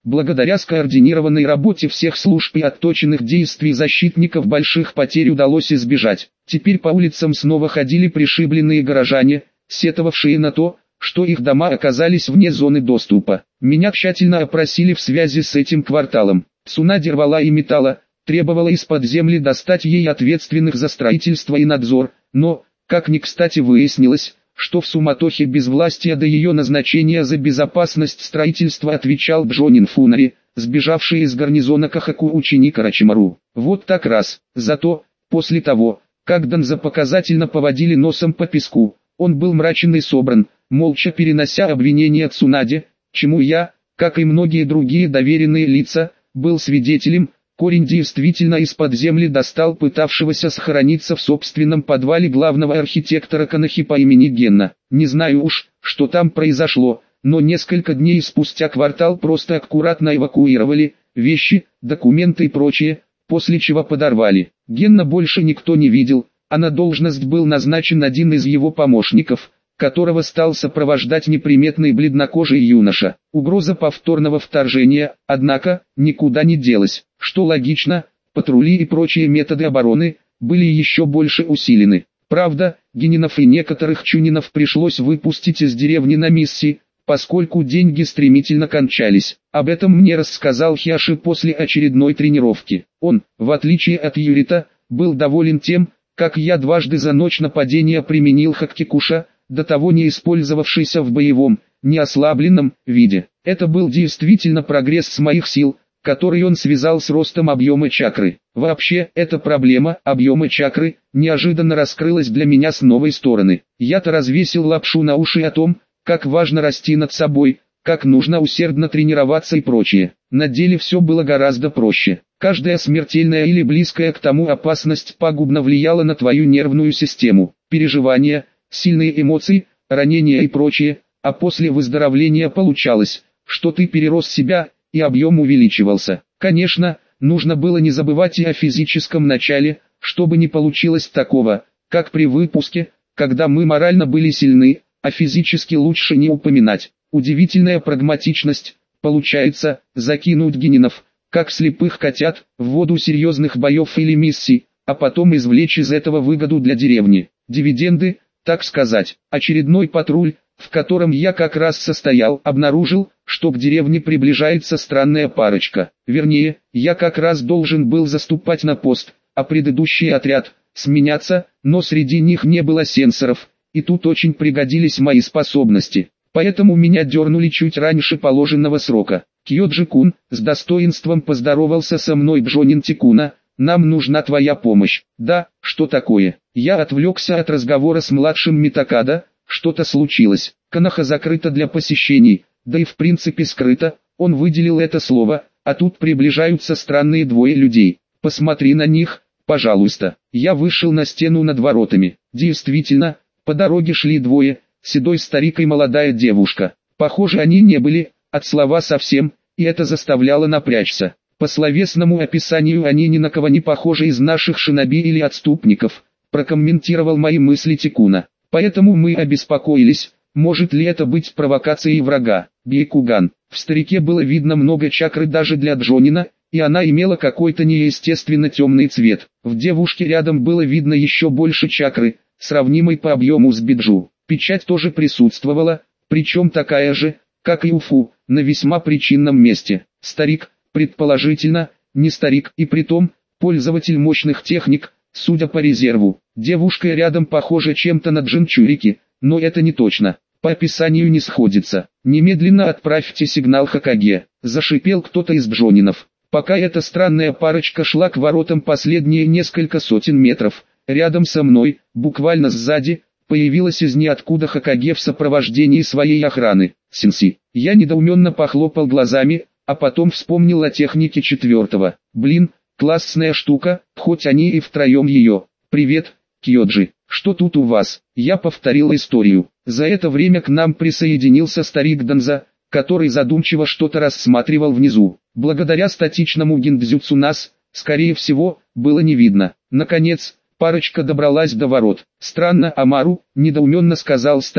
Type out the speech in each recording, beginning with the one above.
Благодаря скоординированной работе всех служб и отточенных действий защитников больших потерь удалось избежать. Теперь по улицам снова ходили пришибленные горожане, сетовавшие на то, что их дома оказались вне зоны доступа. Меня тщательно опросили в связи с этим кварталом. Цунади рвала и металла, требовала из-под земли достать ей ответственных за строительство и надзор, но, как ни кстати выяснилось, что в суматохе безвластия до ее назначения за безопасность строительства отвечал Бджонин Фунари, сбежавший из гарнизона Кахаку ученик Орочимару. Вот так раз. Зато, после того, как Данза показательно поводили носом по песку, он был мрачен и собран, молча перенося обвинения Цунаде, чему я, как и многие другие доверенные лица, был свидетелем. Корень действительно из-под земли достал пытавшегося сохраниться в собственном подвале главного архитектора Канахи по имени Генна. Не знаю уж, что там произошло, но несколько дней спустя квартал просто аккуратно эвакуировали, вещи, документы и прочее, после чего подорвали. Генна больше никто не видел, а на должность был назначен один из его помощников, которого стал сопровождать неприметный бледнокожий юноша. Угроза повторного вторжения, однако, никуда не делась. Что логично, патрули и прочие методы обороны были еще больше усилены. Правда, генинов и некоторых чунинов пришлось выпустить из деревни на миссии, поскольку деньги стремительно кончались. Об этом мне рассказал Хиаши после очередной тренировки. Он, в отличие от Юрита, был доволен тем, как я дважды за ночь нападения применил хаккикуша, до того не использовавшийся в боевом, не ослабленном виде. Это был действительно прогресс с моих сил, который он связал с ростом объема чакры. Вообще, эта проблема объема чакры неожиданно раскрылась для меня с новой стороны. Я-то развесил лапшу на уши о том, как важно расти над собой, как нужно усердно тренироваться и прочее. На деле все было гораздо проще. Каждая смертельная или близкая к тому опасность пагубно влияла на твою нервную систему. Переживания, сильные эмоции, ранения и прочее, а после выздоровления получалось, что ты перерос себя, и объем увеличивался. Конечно, нужно было не забывать и о физическом начале, чтобы не получилось такого, как при выпуске, когда мы морально были сильны, а физически лучше не упоминать. Удивительная прагматичность, получается, закинуть генинов, как слепых котят, в воду серьезных боев или миссий, а потом извлечь из этого выгоду для деревни. Дивиденды, так сказать. Очередной патруль, в котором я как раз состоял, обнаружил, что к деревне приближается странная парочка. Вернее, я как раз должен был заступать на пост, а предыдущий отряд сменяться, но среди них не было сенсоров, и тут очень пригодились мои способности. Поэтому меня дернули чуть раньше положенного срока. Кьёджи-кун с достоинством поздоровался со мной Бджонин Тикуна. Нам нужна твоя помощь. Да, что такое? Я отвлекся от разговора с младшим Митакада. Что-то случилось. Канаха закрыта для посещений, да и в принципе скрыта. Он выделил это слово, а тут приближаются странные двое людей. Посмотри на них, пожалуйста. Я вышел на стену над воротами. Действительно, по дороге шли двое, седой старик и молодая девушка. Похоже, они не были от слова совсем, и это заставляло напрячься. По словесному описанию они ни на кого не похожи из наших шиноби или отступников, прокомментировал мои мысли Тикуна. Поэтому мы обеспокоились, может ли это быть провокацией врага. Бейкуган. В старике было видно много чакры даже для Джонина, и она имела какой-то неестественно темный цвет. В девушке рядом было видно еще больше чакры, сравнимой по объему с Биджу. Печать тоже присутствовала, причем такая же, как и у Фу, на весьма причинном месте. Старик, предположительно, не старик, и притом, пользователь мощных техник, судя по резерву. Девушка рядом похожа чем-то на Джинчурики, но это не точно. По описанию не сходится. Немедленно отправьте сигнал Хокаге. Зашипел кто-то из Бджонинов. Пока эта странная парочка шла к воротам последние несколько сотен метров, рядом со мной, буквально сзади, появилась из ниоткуда Хокаге в сопровождении своей охраны. Сенси. Я недоуменно похлопал глазами, а потом вспомнил о технике четвертого. Блин, классная штука, хоть они и втроем ее. Привет, Кьёджи. Что тут у вас? Я повторил историю. За это время к нам присоединился старик Данза, который задумчиво что-то рассматривал внизу. Благодаря статичному гиндзюцу нас, скорее всего, было не видно. Наконец, парочка добралась до ворот. Странно, Амару, недоуменно сказал старик.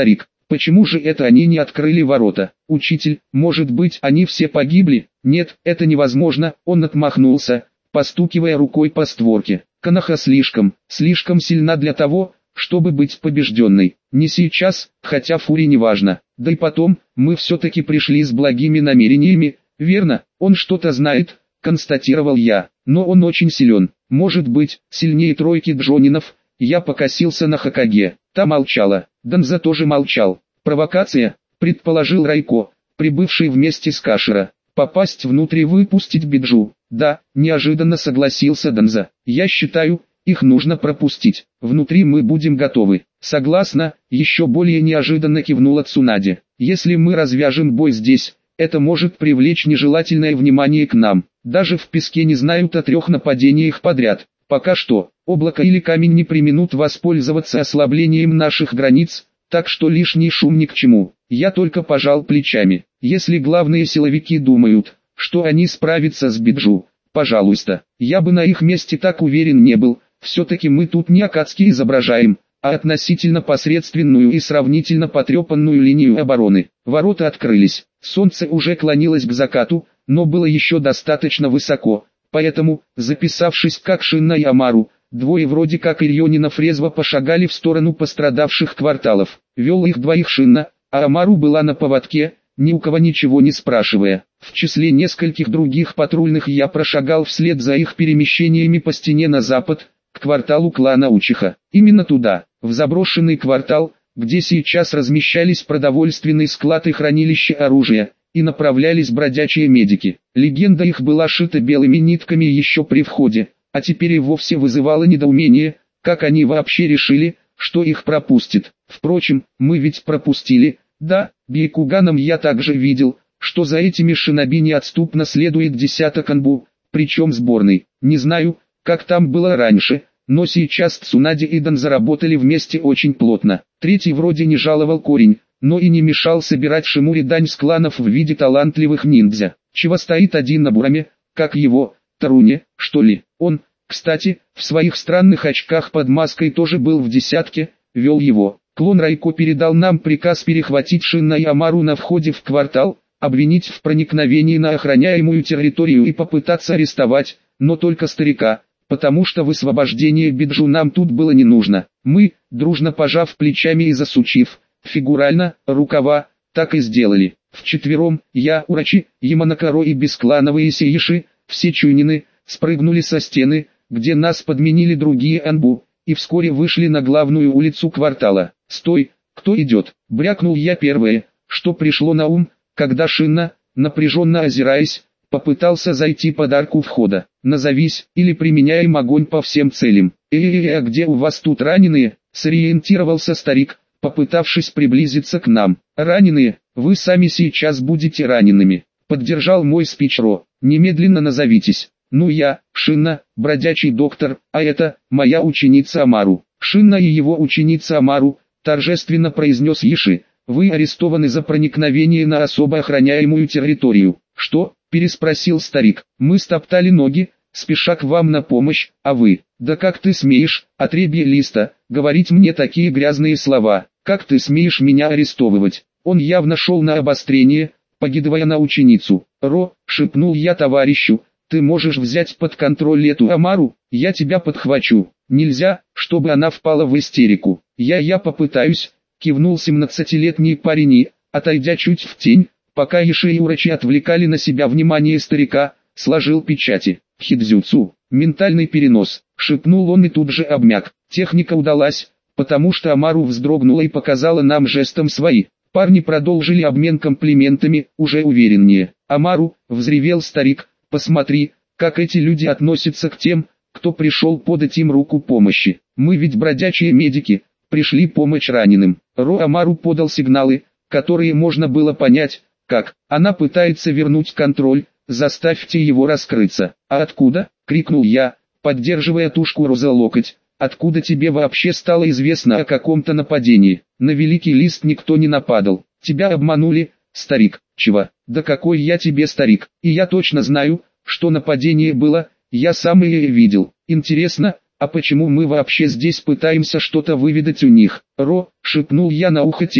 Почему же это они не открыли ворота? Учитель, может быть, они все погибли? Нет, это невозможно, он отмахнулся, постукивая рукой по створке. Коноха слишком сильна для того, чтобы быть побежденной. Не сейчас, хотя Фури не важно. Да и потом, мы все-таки пришли с благими намерениями, верно? Он что-то знает, констатировал я, но он очень силен. Может быть, сильнее тройки джонинов. Я покосился на Хокаге. Та молчала. Данза тоже молчал. Провокация, предположил Райко, прибывший вместе с Кашира. Попасть внутрь и выпустить Биджу. Да, неожиданно согласился Данза. Я считаю, их нужно пропустить. Внутри мы будем готовы. Согласна, еще более неожиданно кивнула Цунаде. Если мы развяжем бой здесь, это может привлечь нежелательное внимание к нам. Даже в песке не знают о 3 нападениях подряд. Пока что, облако или камень не преминут воспользоваться ослаблением наших границ, так что лишний шум ни к чему. Я только пожал плечами. Если главные силовики думают, что они справятся с Биджу, пожалуйста, я бы на их месте так уверен не был. Все-таки мы тут не Акацки изображаем, а относительно посредственную и сравнительно потрепанную линию обороны. Ворота открылись, солнце уже клонилось к закату, но было еще достаточно высоко, поэтому, записавшись как Шинна и Амару, двое вроде как Ирьонинов резво пошагали в сторону пострадавших кварталов. Вел их двоих Шинна, а Амару была на поводке, ни у кого ничего не спрашивая. В числе нескольких других патрульных я прошагал вслед за их перемещениями по стене на запад, к кварталу клана Учиха. Именно туда, в заброшенный квартал, где сейчас размещались продовольственный склад и хранилище оружия, и направлялись бродячие медики. Легенда их была шита белыми нитками еще при входе, а теперь и вовсе вызывала недоумение, как они вообще решили, что их пропустят. Впрочем, мы ведь пропустили, да, Бейкуганом я также видел, что за этими шиноби неотступно следует десяток анбу, причем сборный. Не знаю, как там было раньше, но сейчас Цунаде и Дан заработали вместе очень плотно. Третий вроде не жаловал корень, но и не мешал собирать Шимури дань с кланов в виде талантливых ниндзя. Чего стоит один на Бураме, как его, Таруне, что ли? Он, кстати, в своих странных очках под маской тоже был в десятке, вел его. Клон Райко передал нам приказ перехватить Шинна и Амару на входе в квартал, обвинить в проникновении на охраняемую территорию и попытаться арестовать, но только старика, потому что высвобождение Биджу нам тут было не нужно. Мы, дружно пожав плечами и засучив, фигурально, рукава, так и сделали. Вчетвером, я, Урачи, Яманакаро и бесклановые сеиши, все чунины, спрыгнули со стены, где нас подменили другие анбу, и вскоре вышли на главную улицу квартала. «Стой, кто идет?» — брякнул я первое, что пришло на ум, когда Шинна, напряженно озираясь, попытался зайти под арку входа. «Назовись, или применяем огонь по всем целям». А где у вас тут раненые?» — сориентировался старик, попытавшись приблизиться к нам. «Раненые, вы сами сейчас будете ранеными», — поддержал мой спич Ро. «Немедленно назовитесь». «Ну я, Шинна, бродячий доктор, а это, моя ученица Амару». «Шинна и его ученица Амару», — торжественно произнес Иши, — «вы арестованы за проникновение на особо охраняемую территорию». «Что?» — переспросил старик. «Мы стоптали ноги, спеша к вам на помощь, а вы...» «Да как ты смеешь, отребье листа, говорить мне такие грязные слова? Как ты смеешь меня арестовывать?» Он явно шел на обострение, погидывая на ученицу. «Ро», — шепнул я товарищу, — «ты можешь взять под контроль эту Амару, я тебя подхвачу». «Нельзя, чтобы она впала в истерику». Я попытаюсь», — кивнул 17-летний парень и, отойдя чуть в тень, пока Иши и Урачи отвлекали на себя внимание старика, сложил печати. «Хидзюцу, ментальный перенос», — шепнул он и тут же обмяк. Техника удалась, потому что Амару вздрогнула и показала нам жестом свои. Парни продолжили обмен комплиментами, уже увереннее. «Амару», — взревел старик, — «посмотри, как эти люди относятся к тем, кто пришел подать им руку помощи. Мы ведь бродячие медики, пришли помочь раненым». Ро Амару подал сигналы, которые можно было понять, как она пытается вернуть контроль, заставьте его раскрыться. «А откуда?» — крикнул я, поддерживая тушку Ро за локоть. «Откуда тебе вообще стало известно о каком-то нападении? На Великий Лист никто не нападал. Тебя обманули, старик». «Чего? Да какой я тебе старик? И я точно знаю, что нападение было, я сам и видел. Интересно, а почему мы вообще здесь пытаемся что-то выведать у них?» «Ро», — шепнул я на ухо телу,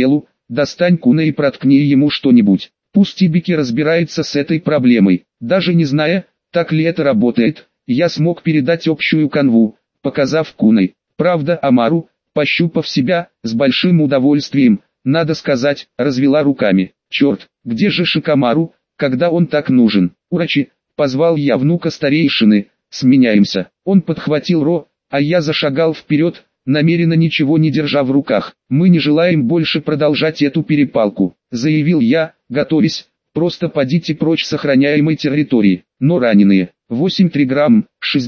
достань куна и проткни ему что-нибудь. Пусть Тибики разбирается с этой проблемой. Даже не зная, так ли это работает, я смог передать общую канву, показав куной. Правда, Амару, пощупав себя, с большим удовольствием, надо сказать, развела руками. Черт, где же Шикамару, когда он так нужен? Урачи, позвал я внука старейшины, сменяемся. Он подхватил Ро, а я зашагал вперед, намеренно ничего не держа в руках. Мы не желаем больше продолжать эту перепалку, заявил я, готовясь, просто подите прочь с охраняемой территории. Но раненые, 8-3 грамм,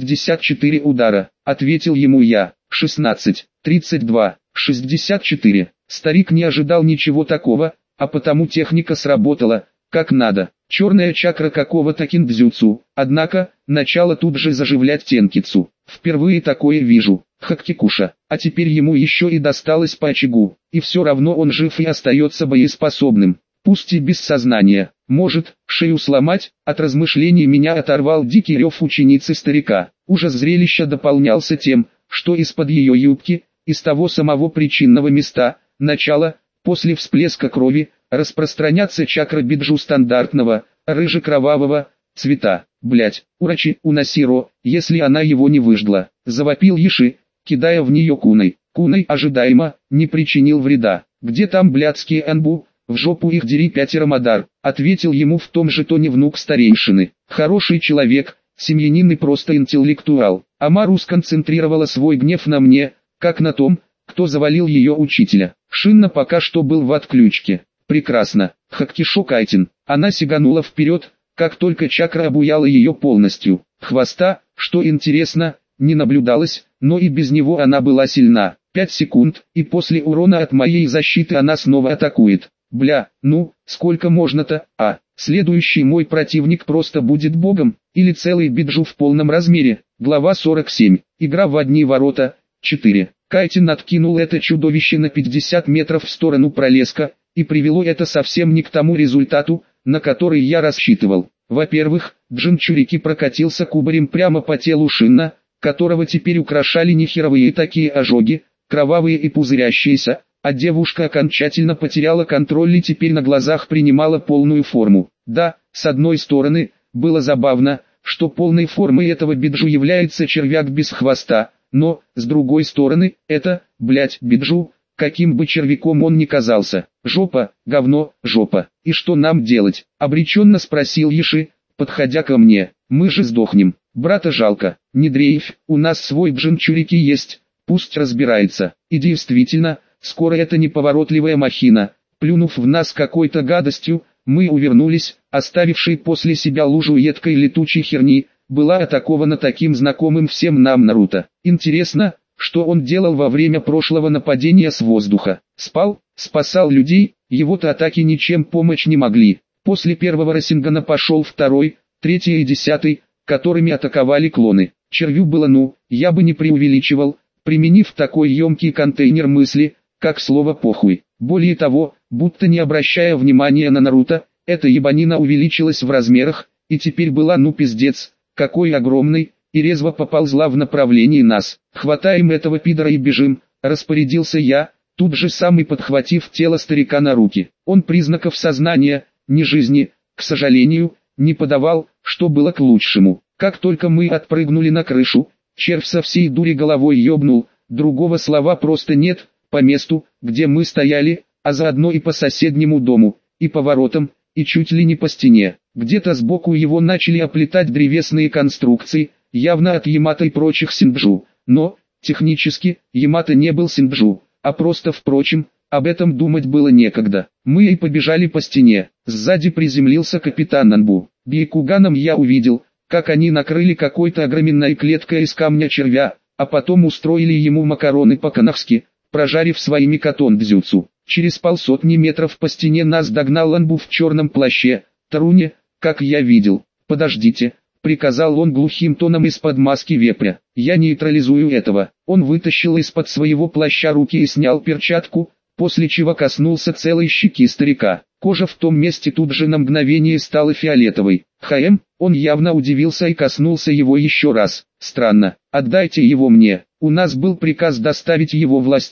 64 удара, ответил ему я, 16, 32, 64. Старик не ожидал ничего такого, а потому техника сработала, как надо. Черная чакра какого-то киндзюцу, однако, начало тут же заживлять тенкицу. Впервые такое вижу, Хаккикуша, а теперь ему еще и досталось по очагу, и все равно он жив и остается боеспособным, пусть и без сознания. Может, шею сломать? От размышлений меня оторвал дикий рев ученицы старика. Ужас зрелища дополнялся тем, что из-под ее юбки, из того самого причинного места, начала, после всплеска крови, распространяться чакра биджу стандартного, рыже-кровавого цвета. Блять, урачи, уноси Ро, если она его не выжгла, завопил Еши, кидая в нее куной. Куной ожидаемо, не причинил вреда. Где там блядские анбу? В жопу их дери, 5 Рамадар, ответил ему в том же тоне внук старейшины. Хороший человек, семьянин и просто интеллектуал. Амару сконцентрировала свой гнев на мне, как на том, кто завалил ее учителя. Шинна пока что был в отключке. Прекрасно, Хаккишо Кайтин. Она сиганула вперед, как только чакра обуяла ее полностью. Хвоста, что интересно, не наблюдалось, но и без него она была сильна. 5 секунд, и после урона от моей защиты она снова атакует. Бля, ну, сколько можно-то, следующий мой противник просто будет богом, или целый биджу в полном размере. Глава 47. Игра в одни ворота. 4. Кайтин откинул это чудовище на 50 метров в сторону пролеска, и привело это совсем не к тому результату, на который я рассчитывал. Во-первых, Джинчурики прокатился кубарем прямо по телу Шинна, которого теперь украшали нехеровые такие ожоги, кровавые и пузырящиеся, а девушка окончательно потеряла контроль и теперь на глазах принимала полную форму. Да, с одной стороны, было забавно, что полной формой этого биджу является червяк без хвоста, но, с другой стороны, это, блять, биджу, каким бы червяком он ни казался. Жопа, говно, жопа. И что нам делать? Обреченно спросил Еши, подходя ко мне. Мы же сдохнем. Брата жалко. Не дрейфь, у нас свой Джинчурики есть, пусть разбирается. И действительно, скоро эта неповоротливая махина, плюнув в нас какой-то гадостью, мы увернулись, оставившей после себя лужу едкой летучей херни, была атакована таким знакомым всем нам Наруто. Интересно, что он делал во время прошлого нападения с воздуха? Спал, спасал людей, его-то атаки ничем помочь не могли. После первого Расингана пошел второй, третий и 10, которыми атаковали клоны. Червю было я бы не преувеличивал, применив такой емкий контейнер мысли, как слово «похуй». Более того, будто не обращая внимания на Наруто, эта ебанина увеличилась в размерах, и теперь была пиздец, какой огромный, и резво поползла в направлении нас. Хватаем этого пидора и бежим, распорядился я, тут же сам и подхватив тело старика на руки. Он признаков сознания, ни жизни, к сожалению, не подавал, что было к лучшему. Как только мы отпрыгнули на крышу, червь со всей дури головой ёбнул, другого слова просто нет, по месту, где мы стояли, а заодно и по соседнему дому, и по воротам, и чуть ли не по стене. Где-то сбоку его начали оплетать древесные конструкции, явно от Ямато и прочих синджу, но, технически, Ямато не был синджу, а просто впрочем, об этом думать было некогда. Мы и побежали по стене, сзади приземлился капитан Нанбу. Бейкуганом я увидел, как они накрыли какой-то огроменной клеткой из камня червя, а потом устроили ему макароны по-канахски, прожарив своими катондзюцу. Через 500 метров по стене нас догнал Анбу в черном плаще, Таруне, как я видел. «Подождите», — приказал он глухим тоном из-под маски вепря. «Я нейтрализую этого». Он вытащил из-под своего плаща руки и снял перчатку, после чего коснулся целой щеки старика. Кожа в том месте тут же на мгновение стала фиолетовой. Он явно удивился и коснулся его еще раз. «Странно, отдайте его мне. У нас был приказ доставить его властям»,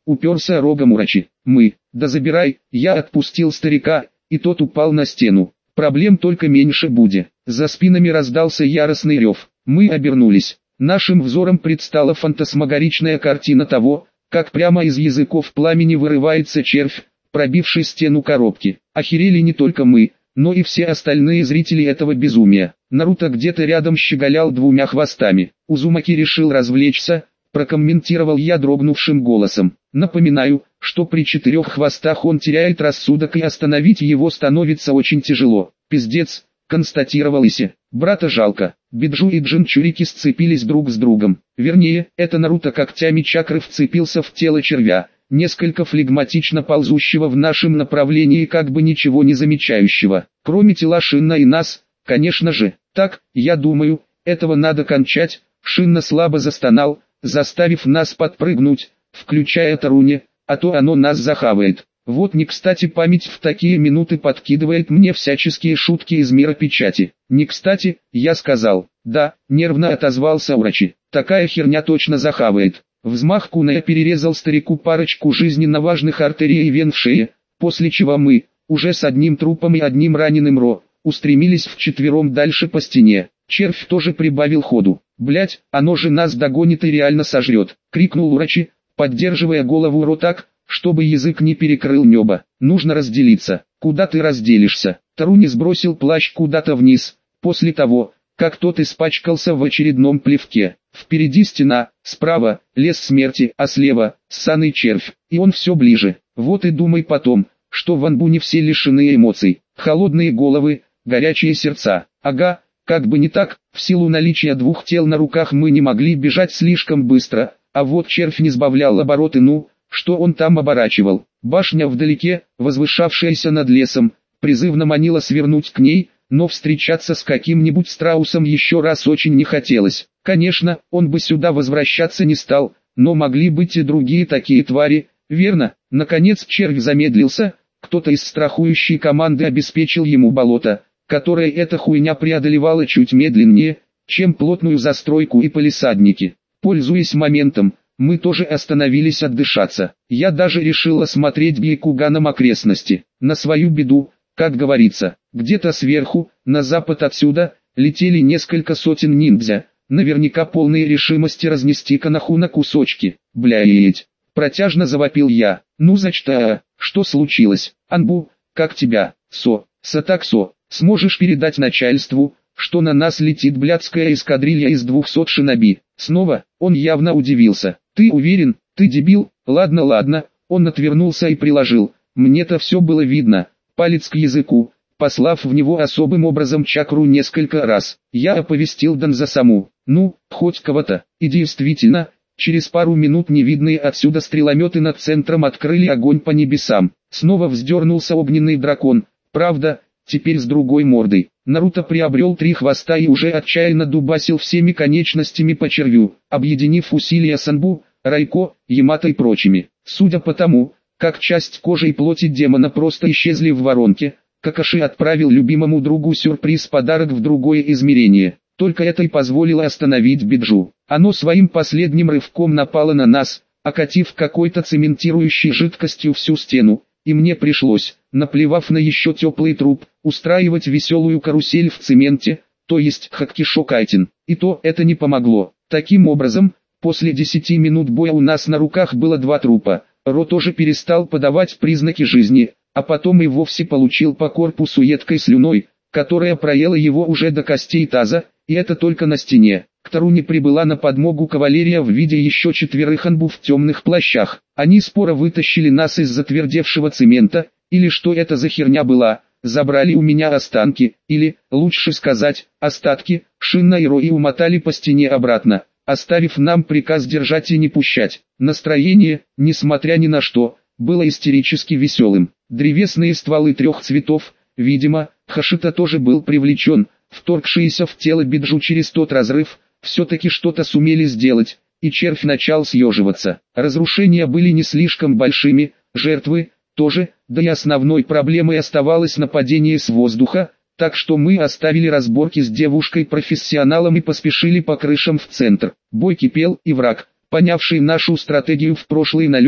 уперся рогом Урачи. Да забирай, я отпустил старика, и тот упал на стену. Проблем только меньше будет. За спинами раздался яростный рев. Мы обернулись. Нашим взором предстала фантасмагоричная картина того, как прямо из языков пламени вырывается червь, пробивший стену коробки. Охерели не только мы, но и все остальные зрители этого безумия. Наруто где-то рядом щеголял двумя хвостами. Узумаки решил развлечься, прокомментировал я дрогнувшим голосом. Напоминаю, что при 4 хвостах он теряет рассудок и остановить его становится очень тяжело. Пиздец, констатировал Иси. Брата жалко. Биджу и Джинчурики сцепились друг с другом. Вернее, это Наруто когтями чакры вцепился в тело червя, несколько флегматично ползущего в нашем направлении, как бы ничего не замечающего. Кроме тела Шинна и нас, конечно же. Так, я думаю, этого надо кончать. Шинна слабо застонал, заставив нас подпрыгнуть, включая Таруни, а то оно нас захавает. Вот не кстати память в такие минуты подкидывает мне всяческие шутки из мира печати. Не кстати, я сказал. Да, нервно отозвался Урачи. Такая херня точно захавает. Взмах куная перерезал старику парочку жизненно важных артерий и вен в шее, после чего мы, уже с одним трупом и одним раненым Ро, устремились вчетвером дальше по стене. Червь тоже прибавил ходу. Блять, оно же нас догонит и реально сожрет, крикнул Урачи, поддерживая голову Ро так, чтобы язык не перекрыл небо. Нужно разделиться. Куда ты разделишься? Таруни сбросил плащ куда-то вниз, после того, как тот испачкался в очередном плевке. Впереди стена, справа лес смерти, а слева ссаный червь, и он все ближе. Вот и думай потом, что в Анбу не все лишены эмоций. Холодные головы, горячие сердца. Ага, как бы не так, в силу наличия 2 тел на руках мы не могли бежать слишком быстро, а вот червь не сбавлял обороты, что он там оборачивал. Башня вдалеке, возвышавшаяся над лесом, призывно манила свернуть к ней, но встречаться с каким-нибудь страусом еще раз очень не хотелось. Конечно, он бы сюда возвращаться не стал, но могли быть и другие такие твари, верно? Наконец червь замедлился, кто-то из страхующей команды обеспечил ему болото, которое эта хуйня преодолевала чуть медленнее, чем плотную застройку и палисадники. Пользуясь моментом, мы тоже остановились отдышаться. Я даже решил осмотреть Бьякуганом окрестности. На свою беду, как говорится, где-то сверху, на запад отсюда, летели несколько сотен ниндзя, наверняка полные решимости разнести Канаху на кусочки. Блядь, протяжно завопил я. Ну зачта, что случилось? Анбу, как тебя, Сатаксо, сможешь передать начальству, что на нас летит блядская эскадрилья из 200 шиноби? Снова, он явно удивился. Ты уверен, ты дебил? Ладно, он отвернулся и приложил. Мне-то все было видно. Палец к языку, послав в него особым образом чакру несколько раз. Я оповестил Данзасаму. Ну, хоть кого-то. И действительно, через пару минут невидные отсюда стрелометы над центром открыли огонь по небесам. Снова вздернулся огненный дракон. Правда, теперь с другой мордой. Наруто приобрел 3 хвоста и уже отчаянно дубасил всеми конечностями по червю, объединив усилия Санбу, Райко, Ямато и прочими. Судя по тому, как часть кожи и плоти демона просто исчезли в воронке, Какаши отправил любимому другу сюрприз-подарок в другое измерение. Только это и позволило остановить Биджу. Оно своим последним рывком напало на нас, окатив какой-то цементирующей жидкостью всю стену, и мне пришлось, наплевав на еще теплый труп, устраивать веселую карусель в цементе, то есть хаккишо-кайтин. И то это не помогло. Таким образом, после 10 минут боя у нас на руках было 2 трупа. Ро тоже перестал подавать признаки жизни, а потом и вовсе получил по корпусу едкой слюной, которая проела его уже до костей таза, и это только на стене. К Таруни прибыла на подмогу кавалерия в виде еще 4 анбу в темных плащах. Они споро вытащили нас из затвердевшего цемента, или что это за херня была, забрали у меня останки, или, лучше сказать, остатки, Шинна и Ро и умотали по стене обратно, оставив нам приказ держать и не пущать. Настроение, несмотря ни на что, было истерически веселым. Древесные стволы 3 цветов, видимо, Хашита тоже был привлечен, вторгшиеся в тело Биджу через тот разрыв, все-таки что-то сумели сделать, и червь начал съеживаться. Разрушения были не слишком большими, жертвы тоже, да и основной проблемой оставалось нападение с воздуха, так что мы оставили разборки с девушкой-профессионалом и поспешили по крышам в центр. Бой кипел, и враг, понявший нашу стратегию в прошлый налет,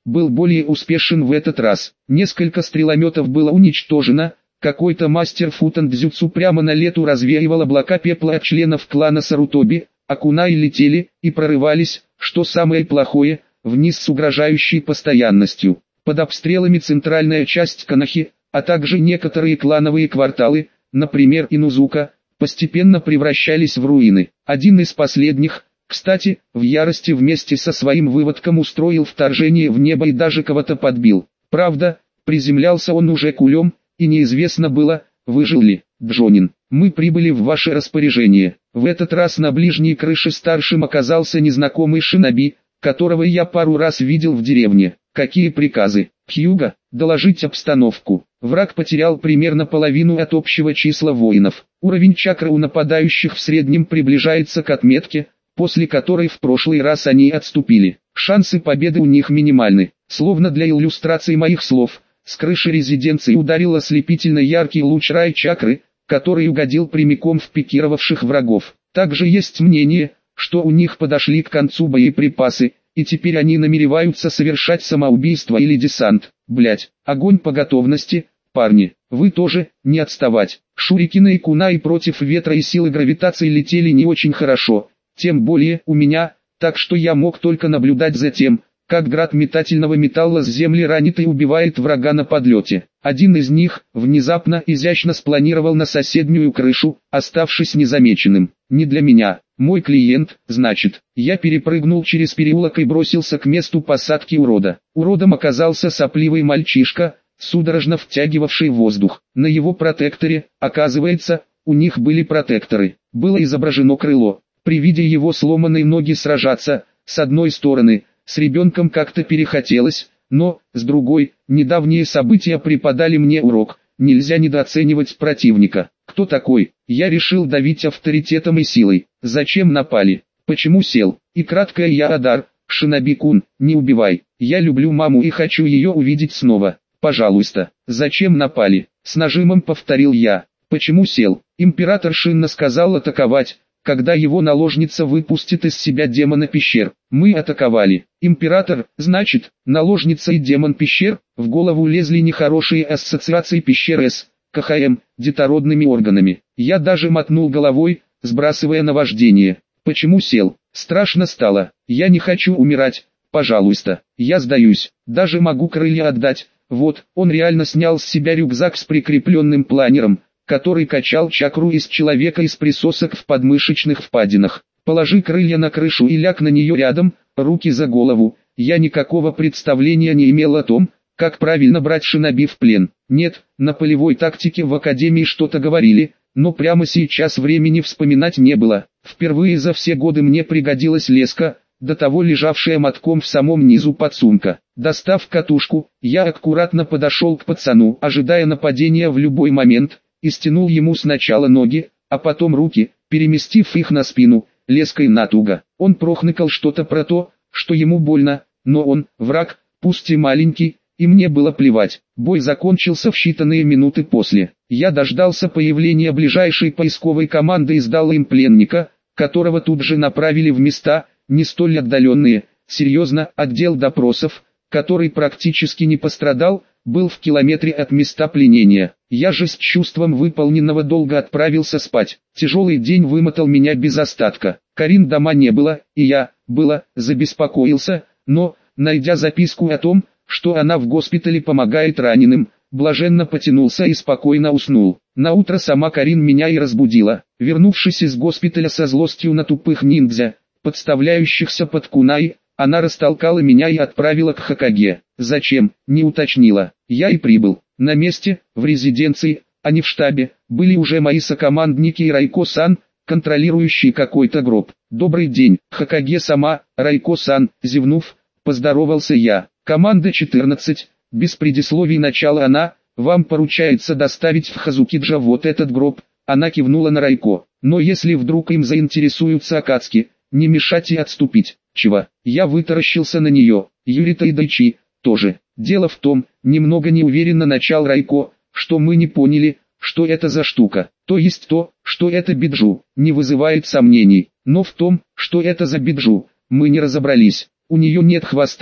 был более успешен в этот раз. Несколько стрелометов было уничтожено, какой-то мастер футандзюцу прямо на лету развеивал облака пепла от членов клана Сарутоби, а кунаи летели и прорывались, что самое плохое, вниз с угрожающей постоянностью. Под обстрелами центральная часть Канахи, а также некоторые клановые кварталы, например Инузука, постепенно превращались в руины. Один из последних, кстати, в ярости вместе со своим выводком устроил вторжение в небо и даже кого-то подбил. Правда, приземлялся он уже кулем, и неизвестно было, выжил ли. Джонин, мы прибыли в ваше распоряжение. В этот раз на ближней крыше старшим оказался незнакомый шиноби, которого я пару раз видел в деревне. Какие приказы? Хьюго, доложить обстановку. Враг потерял примерно половину от общего числа воинов. Уровень чакры у нападающих в среднем приближается к отметке, после которой в прошлый раз они отступили. Шансы победы у них минимальны. Словно для иллюстрации моих слов, с крыши резиденции ударил ослепительно яркий луч рай-чакры, который угодил прямиком в пикировавших врагов. Также есть мнение, что у них подошли к концу боеприпасы, и теперь они намереваются совершать самоубийство или десант. Блять, огонь по готовности, парни, вы тоже, не отставать. Шурикины и кунаи против ветра и силы гравитации летели не очень хорошо, тем более у меня, так что я мог только наблюдать за тем, как град метательного металла с земли ранит и убивает врага на подлете. Один из них, внезапно изящно спланировал на соседнюю крышу, оставшись незамеченным. Не для меня, мой клиент, значит. Я перепрыгнул через переулок и бросился к месту посадки урода. Уродом оказался сопливый мальчишка, судорожно втягивавший воздух. На его протекторе, оказывается, у них были протекторы. Было изображено крыло. При виде его сломанной ноги сражаться, с одной стороны, с ребенком как-то перехотелось, но, с другой, недавние события преподали мне урок, нельзя недооценивать противника. Кто такой? Я решил давить авторитетом и силой. Зачем напали? Почему сел? И краткое я Адар, Шиноби-кун, не убивай. Я люблю маму и хочу ее увидеть снова. Пожалуйста. Зачем напали? С нажимом повторил я. Почему сел? Император Шинна сказал атаковать, когда его наложница выпустит из себя демона пещер. Мы атаковали. Император, значит, наложница и демон пещер. В голову лезли нехорошие ассоциации пещер с КХМ, детородными органами. Я даже мотнул головой, сбрасывая наваждение. Почему сел? Страшно стало. Я не хочу умирать. Пожалуйста, я сдаюсь. Даже могу крылья отдать. Вот, он реально снял с себя рюкзак с прикрепленным планером, который качал чакру из человека из присосок в подмышечных впадинах. Положи крылья на крышу и ляг на нее рядом, руки за голову. Я никакого представления не имел о том, как правильно брать шиноби в плен. Нет, на полевой тактике в академии что-то говорили, но прямо сейчас времени вспоминать не было. Впервые за все годы мне пригодилась леска, до того лежавшая мотком в самом низу подсумка. Достав катушку, я аккуратно подошел к пацану, ожидая нападения в любой момент, и стянул ему сначала ноги, а потом руки, переместив их на спину, леской натуго. Он прохныкал что-то про то, что ему больно, но он, враг, пусть и маленький, и мне было плевать. Бой закончился в считанные минуты после. Я дождался появления ближайшей поисковой команды и сдал им пленника, которого тут же направили в места, не столь отдаленные. Серьезно, отдел допросов, который практически не пострадал, был в километре от места пленения. Я же с чувством выполненного долга отправился спать. Тяжелый день вымотал меня без остатка. Карин дома не было, и я, забеспокоился, но, найдя записку о том, что она в госпитале помогает раненым, блаженно потянулся и спокойно уснул. Наутро сама Карин меня и разбудила. Вернувшись из госпиталя со злостью на тупых ниндзя, подставляющихся под кунаи, она растолкала меня и отправила к Хокаге. Зачем, не уточнила. Я и прибыл. На месте, в резиденции, а не в штабе, были уже мои сокомандники и Райко-сан, контролирующий какой-то гроб. «Добрый день, Хокаге сама, Райко-сан», зевнув, поздоровался я. «Команда 14, без предисловий начала она, вам поручается доставить в Хазукиджа вот этот гроб», она кивнула на Райко. «Но если вдруг им заинтересуются Акацки, не мешать и отступить». Чего? Я вытаращился на нее. Юрита и Дайчи тоже. Дело в том, немного неуверенно начал Райко, что мы не поняли, что это за штука. То есть то, что это биджу, не вызывает сомнений. Но в том, что это за биджу, мы не разобрались. У нее нет хвоста,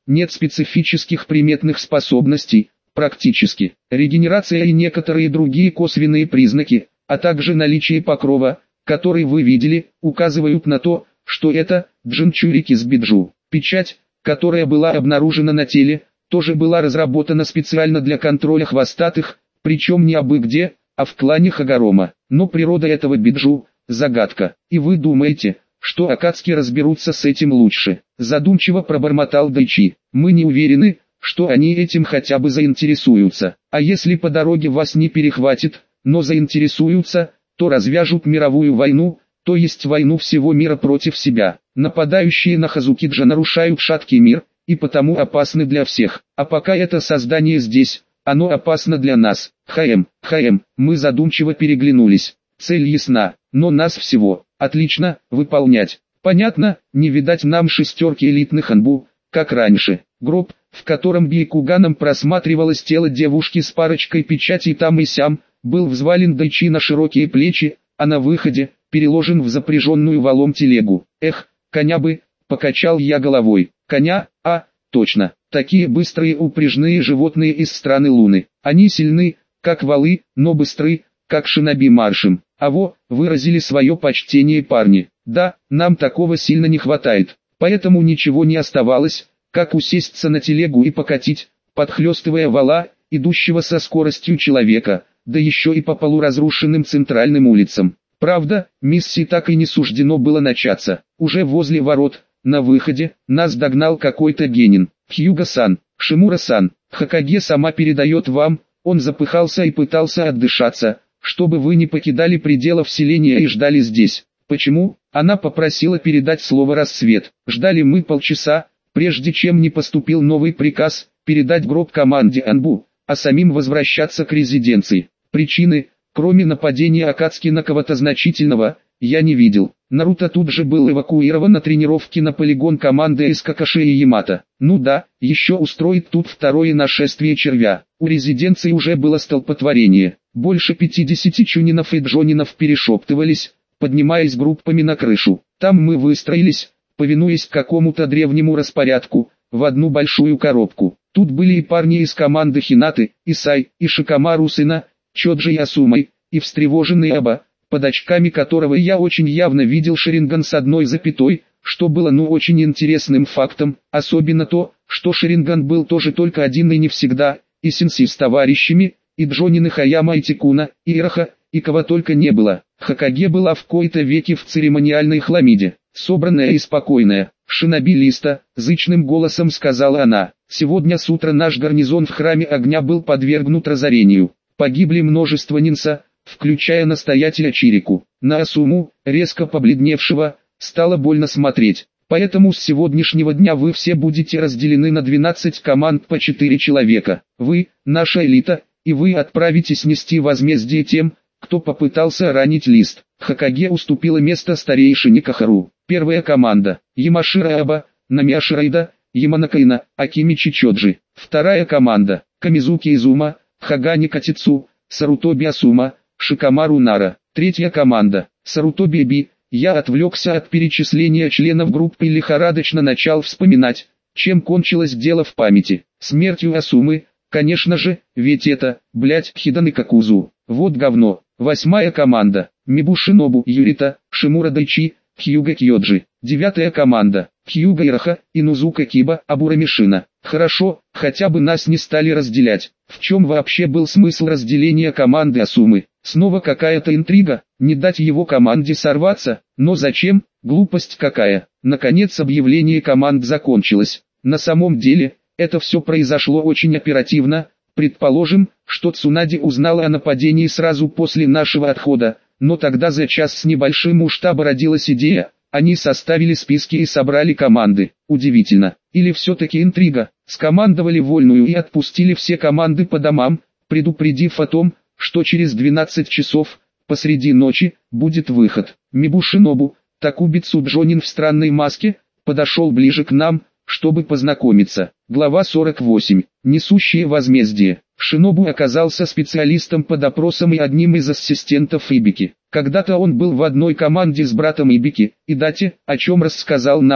нет специфических приметных способностей, практически. Регенерация и некоторые другие косвенные признаки, а также наличие покрова, который вы видели, указывают на то, что это Джинчурики с Биджу. Печать, которая была обнаружена на теле, тоже была разработана специально для контроля хвостатых, причем не абы где, а в клане Хагорома. Но природа этого Биджу – загадка. И вы думаете, что Акацки разберутся с этим лучше? Задумчиво пробормотал Дайчи. Мы не уверены, что они этим хотя бы заинтересуются. А если по дороге вас не перехватит, но заинтересуются, то развяжут мировую войну, то есть войну всего мира против себя. Нападающие на Хазукиджа нарушают шаткий мир, и потому опасны для всех. А пока это создание здесь, оно опасно для нас. Мы задумчиво переглянулись. Цель ясна, но нас всего. Отлично, выполнять. Понятно, не видать нам шестерки элитных анбу, как раньше. Гроб, в котором Бейкуганом просматривалось тело девушки с парочкой печатей там и сям, был взвален Дайчи на широкие плечи, а на выходе переложен в запряженную валом телегу. Эх, коня бы, покачал я головой. Коня, точно, такие быстрые упряжные животные из страны Луны. Они сильны, как валы, но быстры, как шиноби маршем. Выразили свое почтение парни. Да, нам такого сильно не хватает, поэтому ничего не оставалось, как усесться на телегу и покатить, подхлестывая вала, идущего со скоростью человека, да еще и по полуразрушенным центральным улицам. Правда, миссии так и не суждено было начаться. Уже возле ворот, на выходе, нас догнал какой-то генин. Хьюго-сан, Шимура-сан, Хокаге сама передает вам, он запыхался и пытался отдышаться, чтобы вы не покидали пределов селения и ждали здесь. Почему? Она попросила передать слово «рассвет». Ждали мы полчаса, прежде чем не поступил новый приказ, передать гроб команде Анбу, а самим возвращаться к резиденции. Причины, кроме нападения Акацки на кого-то значительного, я не видел. Наруто тут же был эвакуирован на тренировки на полигон команды из Какаши и Ямато. Ну да, еще устроит тут второе нашествие червя. У резиденции уже было столпотворение. Больше 50 чунинов и джонинов перешептывались, поднимаясь группами на крышу. Там мы выстроились, повинуясь какому-то древнему распорядку, в одну большую коробку. Тут были и парни из команды Хинаты, Исай, и Шикамару сына, Чоджи и Асумой, и встревоженный Аба, под очками которого я очень явно видел Шаринган с одной запятой, что было очень интересным фактом, особенно то, что Шаринган был тоже только один и не всегда, и Сенси с товарищами, и Джонин и Хаяма и Тикуна, и Ираха, и кого только не было. Хокаге была в кои-то веки в церемониальной хламиде, собранная и спокойная. «Шиноби Листа», — зычным голосом сказала она, — «сегодня с утра наш гарнизон в храме огня был подвергнут разорению. Погибли множество нинса, включая настоятеля Чирику. На Асуму, резко побледневшего, стало больно смотреть. Поэтому с сегодняшнего дня вы все будете разделены на 12 команд по 4 человека. Вы, наша элита, и вы отправитесь нести возмездие тем, кто попытался ранить Лист». Хокаге уступила место старейшине Кахару. Первая команда – Ямашира Аба, Намиаши Райда, Яманакаина, Акимичи Чоджи. Вторая команда – Камизуки Изума, Хагани Катицу, Сарутоби Асума, Шикамару Нара. Третья команда – Сарутоби Эби. Я отвлекся от перечисления членов группы и лихорадочно начал вспоминать, чем кончилось дело в памяти. Смертью Асумы, конечно же, ведь это, Хиданы Какузу. Вот говно. Восьмая команда – Мибушинобу Юрита, Шимура Дайчи, Хьюга Кьоджи. Девятая команда – Хьюга Ираха, Инузука Киба, Абурамишина. Хорошо, хотя бы нас не стали разделять. В чем вообще был смысл разделения команды Асумы? Снова какая-то интрига, не дать его команде сорваться, но зачем? Глупость какая. Наконец объявление команд закончилось. На самом деле, это все произошло очень оперативно. Предположим, что Цунади узнала о нападении сразу после нашего отхода, но тогда за час с небольшим у штаба родилась идея, они составили списки и собрали команды. Удивительно. Или все-таки интрига, скомандовали вольную и отпустили все команды по домам, предупредив о том, что через 12 часов, посреди ночи, будет выход. Мибушинобу, Такубицу Джонин в странной маске, подошел ближе к нам, чтобы познакомиться. Глава 48. Несущие возмездие. Шинобу оказался специалистом по допросам и одним из ассистентов Ибики. Когда-то он был в одной команде с братом Ибики, и Дати, о чем рассказал нам,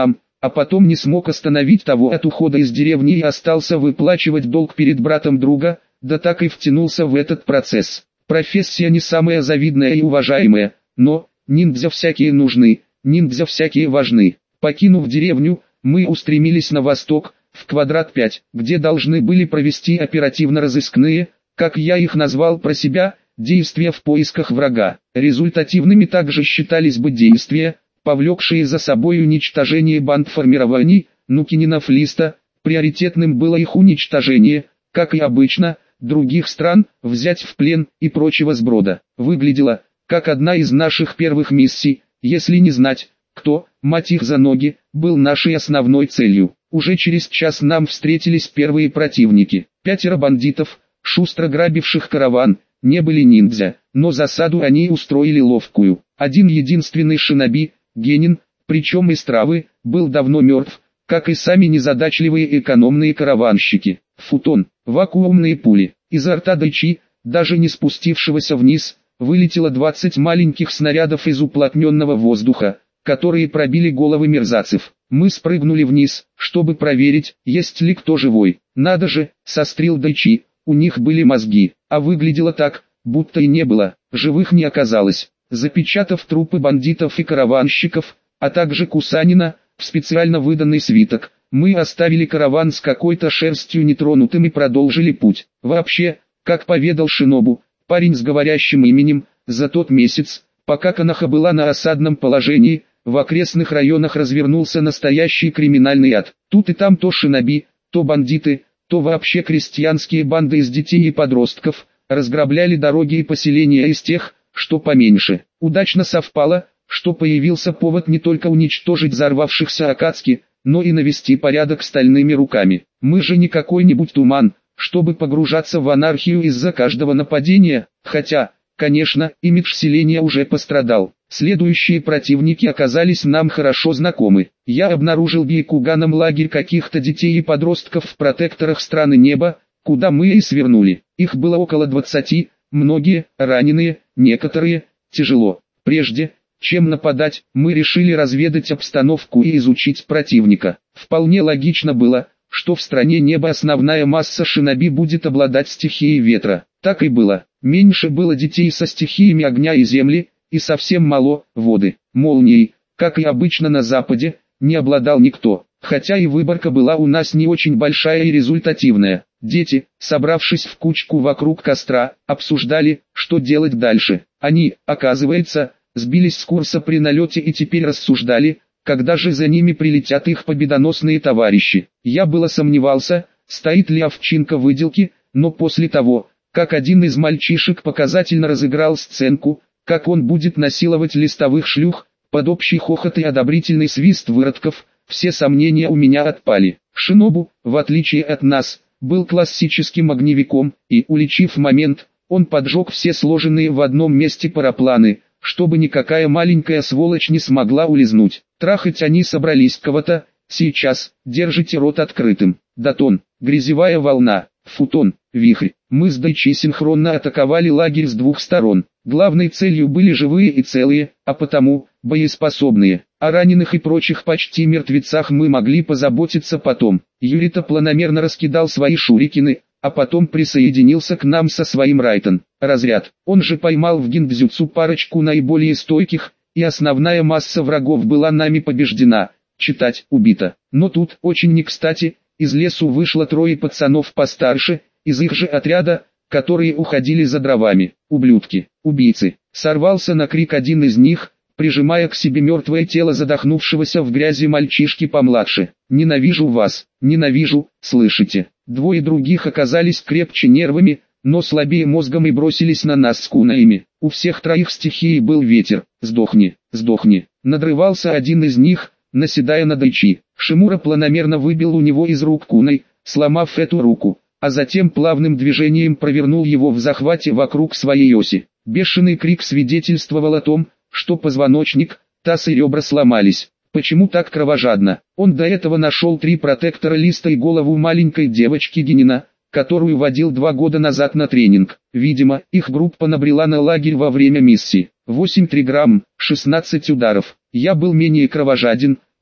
а потом не смог остановить того от ухода из деревни и остался выплачивать долг перед братом друга, да так и втянулся в этот процесс. Профессия не самая завидная и уважаемая, но ниндзя всякие нужны, ниндзя всякие важны. Покинув деревню, мы устремились на восток, в квадрат 5, где должны были провести оперативно-розыскные, как я их назвал про себя, действия в поисках врага. Результативными также считались бы действия, повлекшие за собой уничтожение бандформирований, Нукининов Листа. Приоритетным было их уничтожение, как и обычно, других стран, взять в плен и прочего сброда. Выглядело, как одна из наших первых миссий, если не знать, кто, мать их за ноги, был нашей основной целью. Уже через час нам встретились первые противники. 5 бандитов, шустро грабивших караван, не были ниндзя, но засаду они устроили ловкую. Один единственный шиноби, Генин, причем из травы, был давно мертв, как и сами незадачливые экономные караванщики. Футон, вакуумные пули. Изо рта Дайчи, даже не спустившегося вниз, вылетело 20 маленьких снарядов из уплотненного воздуха, которые пробили головы мерзавцев. Мы спрыгнули вниз, чтобы проверить, есть ли кто живой. Надо же, сострил Дайчи, у них были мозги, а выглядело так, будто и не было, живых не оказалось. Запечатав трупы бандитов и караванщиков, а также Кусанина, в специально выданный свиток, мы оставили караван с какой-то шерстью нетронутым и продолжили путь. Вообще, как поведал Шинобу, парень с говорящим именем, за тот месяц, пока Коноха была на осадном положении, в окрестных районах развернулся настоящий криминальный ад. Тут и там то шиноби, то бандиты, то вообще крестьянские банды из детей и подростков, разграбляли дороги и поселения из тех, что поменьше. Удачно совпало, что появился повод не только уничтожить взорвавшихся Акацки, но и навести порядок стальными руками. Мы же не какой-нибудь туман, чтобы погружаться в анархию из-за каждого нападения, хотя, конечно, имидж селения уже пострадал. Следующие противники оказались нам хорошо знакомы. Я обнаружил Бейкуганом лагерь каких-то детей и подростков в протекторах страны неба, куда мы и свернули. Их было около 20, многие раненые, некоторые тяжело. Прежде чем нападать, мы решили разведать обстановку и изучить противника. Вполне логично было, что в стране неба основная масса шиноби будет обладать стихией ветра. Так и было. Меньше было детей со стихиями огня и земли, и совсем мало воды. Молнией, как и обычно на западе, не обладал никто. Хотя и выборка была у нас не очень большая и результативная. Дети, собравшись в кучку вокруг костра, обсуждали, что делать дальше. Они, оказывается, сбились с курса при налете и теперь рассуждали, когда же за ними прилетят их победоносные товарищи. Я было сомневался, стоит ли овчинка в выделке, но после того, как один из мальчишек показательно разыграл сценку, как он будет насиловать листовых шлюх, под общий хохот и одобрительный свист выродков, все сомнения у меня отпали. Шинобу, в отличие от нас, был классическим огневиком, и, уличив момент, он поджег все сложенные в одном месте парапланы, чтобы никакая маленькая сволочь не смогла улизнуть. Трахать они собрались кого-то, сейчас, держите рот открытым. Датон, грязевая волна, футон, вихрь. Мы с Дайчи синхронно атаковали лагерь с двух сторон. Главной целью были живые и целые, а потому, боеспособные. О раненых и прочих почти мертвецах мы могли позаботиться потом. Юрита планомерно раскидал свои шурикины, а потом присоединился к нам со своим Райтон. Разряд. Он же поймал в гиндзюцу парочку наиболее стойких, и основная масса врагов была нами побеждена. Читать убито. Но тут, очень не кстати, из лесу вышло 3 пацанов постарше, из их же отряда, которые уходили за дровами. Ублюдки, убийцы. Сорвался на крик один из них, прижимая к себе мертвое тело задохнувшегося в грязи мальчишки помладше. «Ненавижу вас, ненавижу, слышите?» 2 других оказались крепче нервами, но слабее мозгом и бросились на нас с кунаями. У всех 3 стихий был ветер. «Сдохни, сдохни!» Надрывался один из них, наседая на Дайчи. Шимура планомерно выбил у него из рук кунай, сломав эту руку, а затем плавным движением провернул его в захвате вокруг своей оси. Бешеный крик свидетельствовал о том, что позвоночник, таз и ребра сломались. Почему так кровожадно? Он до этого нашел 3 протектора Листа и голову маленькой девочки Генина, которую водил 2 года назад на тренинг. Видимо, их группа набрела на лагерь во время миссии. 8 триграмм, 16 ударов. Я был менее кровожаден,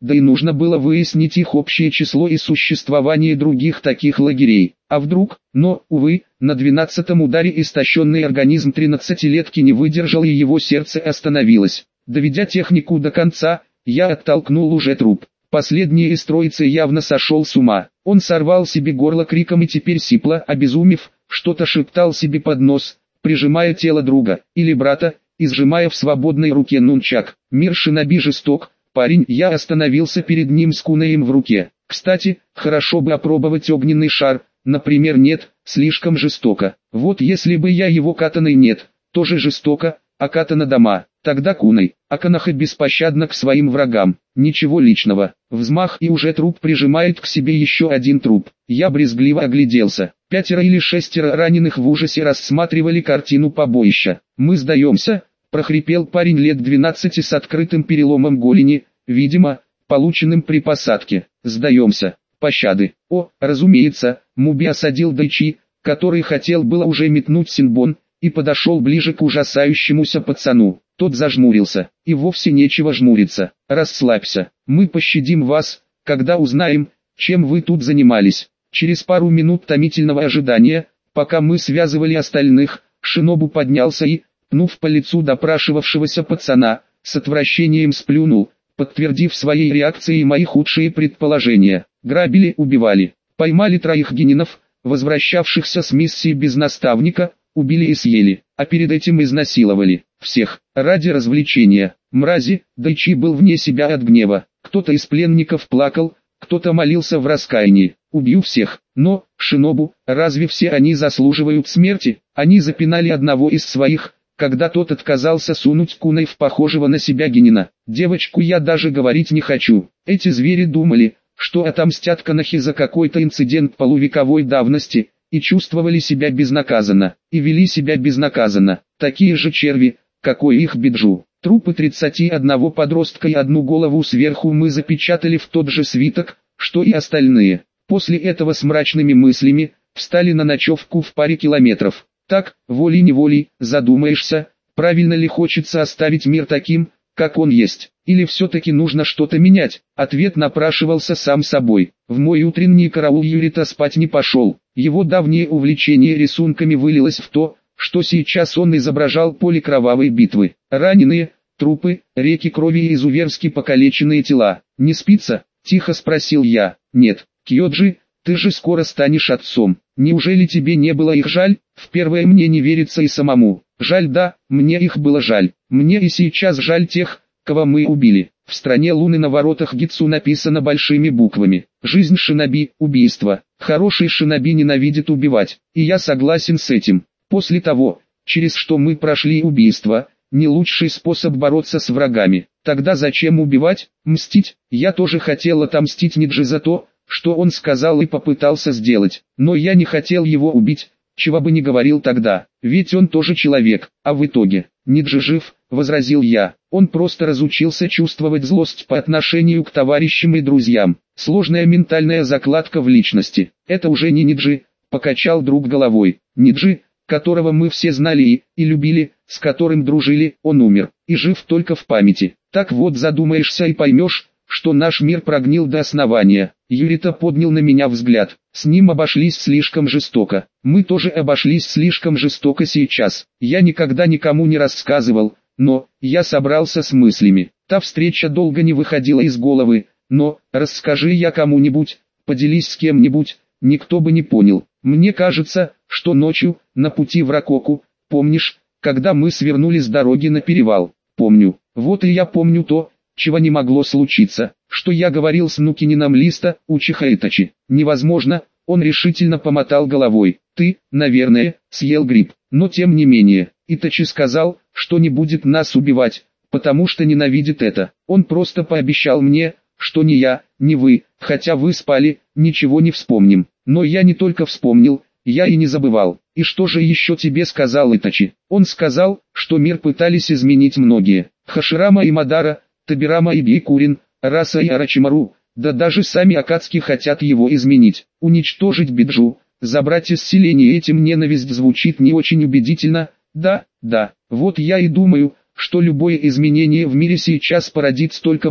да и нужно было выяснить их общее число и существование других таких лагерей. А вдруг, но, увы, на 12-м ударе истощенный организм 13-летки не выдержал и его сердце остановилось. Доведя технику до конца, я оттолкнул уже труп. Последний из троицы явно сошел с ума. Он сорвал себе горло криком и теперь сипло, обезумев, что-то шептал себе под нос, прижимая тело друга или брата и сжимая в свободной руке нунчак. Мир шиноби жесток, парень. Я остановился перед ним с кунаем в руке. Кстати, хорошо бы опробовать огненный шар, например. Нет, слишком жестоко. Вот если бы я его катаной нет, тоже жестоко, а катана дома. Тогда куной, Аканаха беспощадно к своим врагам. Ничего личного. Взмах, и уже труп прижимает к себе еще один труп. Я брезгливо огляделся. 5 или 6 раненых в ужасе рассматривали картину побоища. «Мы сдаемся», — прохрипел парень лет 12 с открытым переломом голени, видимо, полученным при посадке. «Сдаемся. Пощады». О, разумеется, Муби осадил Дайчи, который хотел было уже метнуть синбон, и подошел ближе к ужасающемуся пацану. Тот зажмурился. И вовсе нечего жмуриться. Расслабься. Мы пощадим вас, когда узнаем, чем вы тут занимались. Через пару минут томительного ожидания, пока мы связывали остальных, Шинобу поднялся и, пнув по лицу допрашивавшегося пацана, с отвращением сплюнул, подтвердив своей реакцией мои худшие предположения. Грабили, убивали. Поймали 3 генинов, возвращавшихся с миссии без наставника, убили и съели, а перед этим изнасиловали всех, ради развлечения. Мрази. Дайчи был вне себя от гнева. Кто-то из пленников плакал, кто-то молился в раскаянии. Убью всех. Но, Шинобу, разве все они заслуживают смерти? Они запинали одного из своих, когда тот отказался сунуть куной в похожего на себя генина. Девочку я даже говорить не хочу. Эти звери думали, что отомстят Канахе за какой-то инцидент полувековой давности, и чувствовали себя безнаказанно, и вели себя безнаказанно. Такие же черви, какой их Биджу. Трупы 31 подростка и одну голову сверху мы запечатали в тот же свиток, что и остальные. После этого с мрачными мыслями, встали на ночевку в паре километров. Так, волей-неволей, задумаешься, правильно ли хочется оставить мир таким, как он есть, или все-таки нужно что-то менять. Ответ напрашивался сам собой. В мой утренний караул Юрита спать не пошел. Его давнее увлечение рисунками вылилось в то, что сейчас он изображал поле кровавой битвы. Раненые, трупы, реки крови и изуверски покалеченные тела. «Не спится?» – тихо спросил я. «Нет, Кьоджи, ты же скоро станешь отцом. Неужели тебе не было их жаль?» В первое мне не верится и самому. Жаль, да, мне их было жаль. Мне и сейчас жаль тех, кого мы убили. В стране Луны на воротах Гитсу написано большими буквами. Жизнь шиноби – убийство. Хороший шиноби ненавидит убивать. И я согласен с этим. После того, через что мы прошли убийство, не лучший способ бороться с врагами. Тогда зачем убивать, мстить? Я тоже хотел отомстить Ниджи за то, что он сказал и попытался сделать. Но я не хотел его убить, чего бы ни говорил тогда, ведь он тоже человек. А в итоге, Ниджи жив, возразил я. Он просто разучился чувствовать злость по отношению к товарищам и друзьям. Сложная ментальная закладка в личности. Это уже не Ниджи, покачал друг головой. Ниджи, которого мы все знали и любили, с которым дружили, он умер, и жив только в памяти. Так вот, задумаешься и поймешь, что наш мир прогнил до основания. Юрита поднял на меня взгляд. С ним обошлись слишком жестоко. Мы тоже обошлись слишком жестоко сейчас. Я никогда никому не рассказывал, но я собрался с мыслями. Та встреча долго не выходила из головы, но расскажи я кому-нибудь, поделись с кем-нибудь, никто бы не понял. Мне кажется, что ночью, на пути в Ракоку, помнишь, когда мы свернули с дороги на перевал? Помню. Вот и я помню то, чего не могло случиться, что я говорил с Нукинином Листа, Учиха Итачи. Невозможно, он решительно помотал головой. Ты, наверное, съел гриб, но тем не менее, Итачи сказал, что не будет нас убивать, потому что ненавидит это. Он просто пообещал мне, что ни я, ни вы, хотя вы спали, ничего не вспомним. Но я не только вспомнил, я и не забывал. И что же еще тебе сказал Итачи? Он сказал, что мир пытались изменить многие. Хаширама и Мадара, Табирама и Бейкурин, Раса и Арачимару, да даже сами Акацки хотят его изменить. Уничтожить Биджу, забрать из селения. Этим ненависть звучит не очень убедительно. Да, вот я и думаю, что любое изменение в мире сейчас породит столько боли,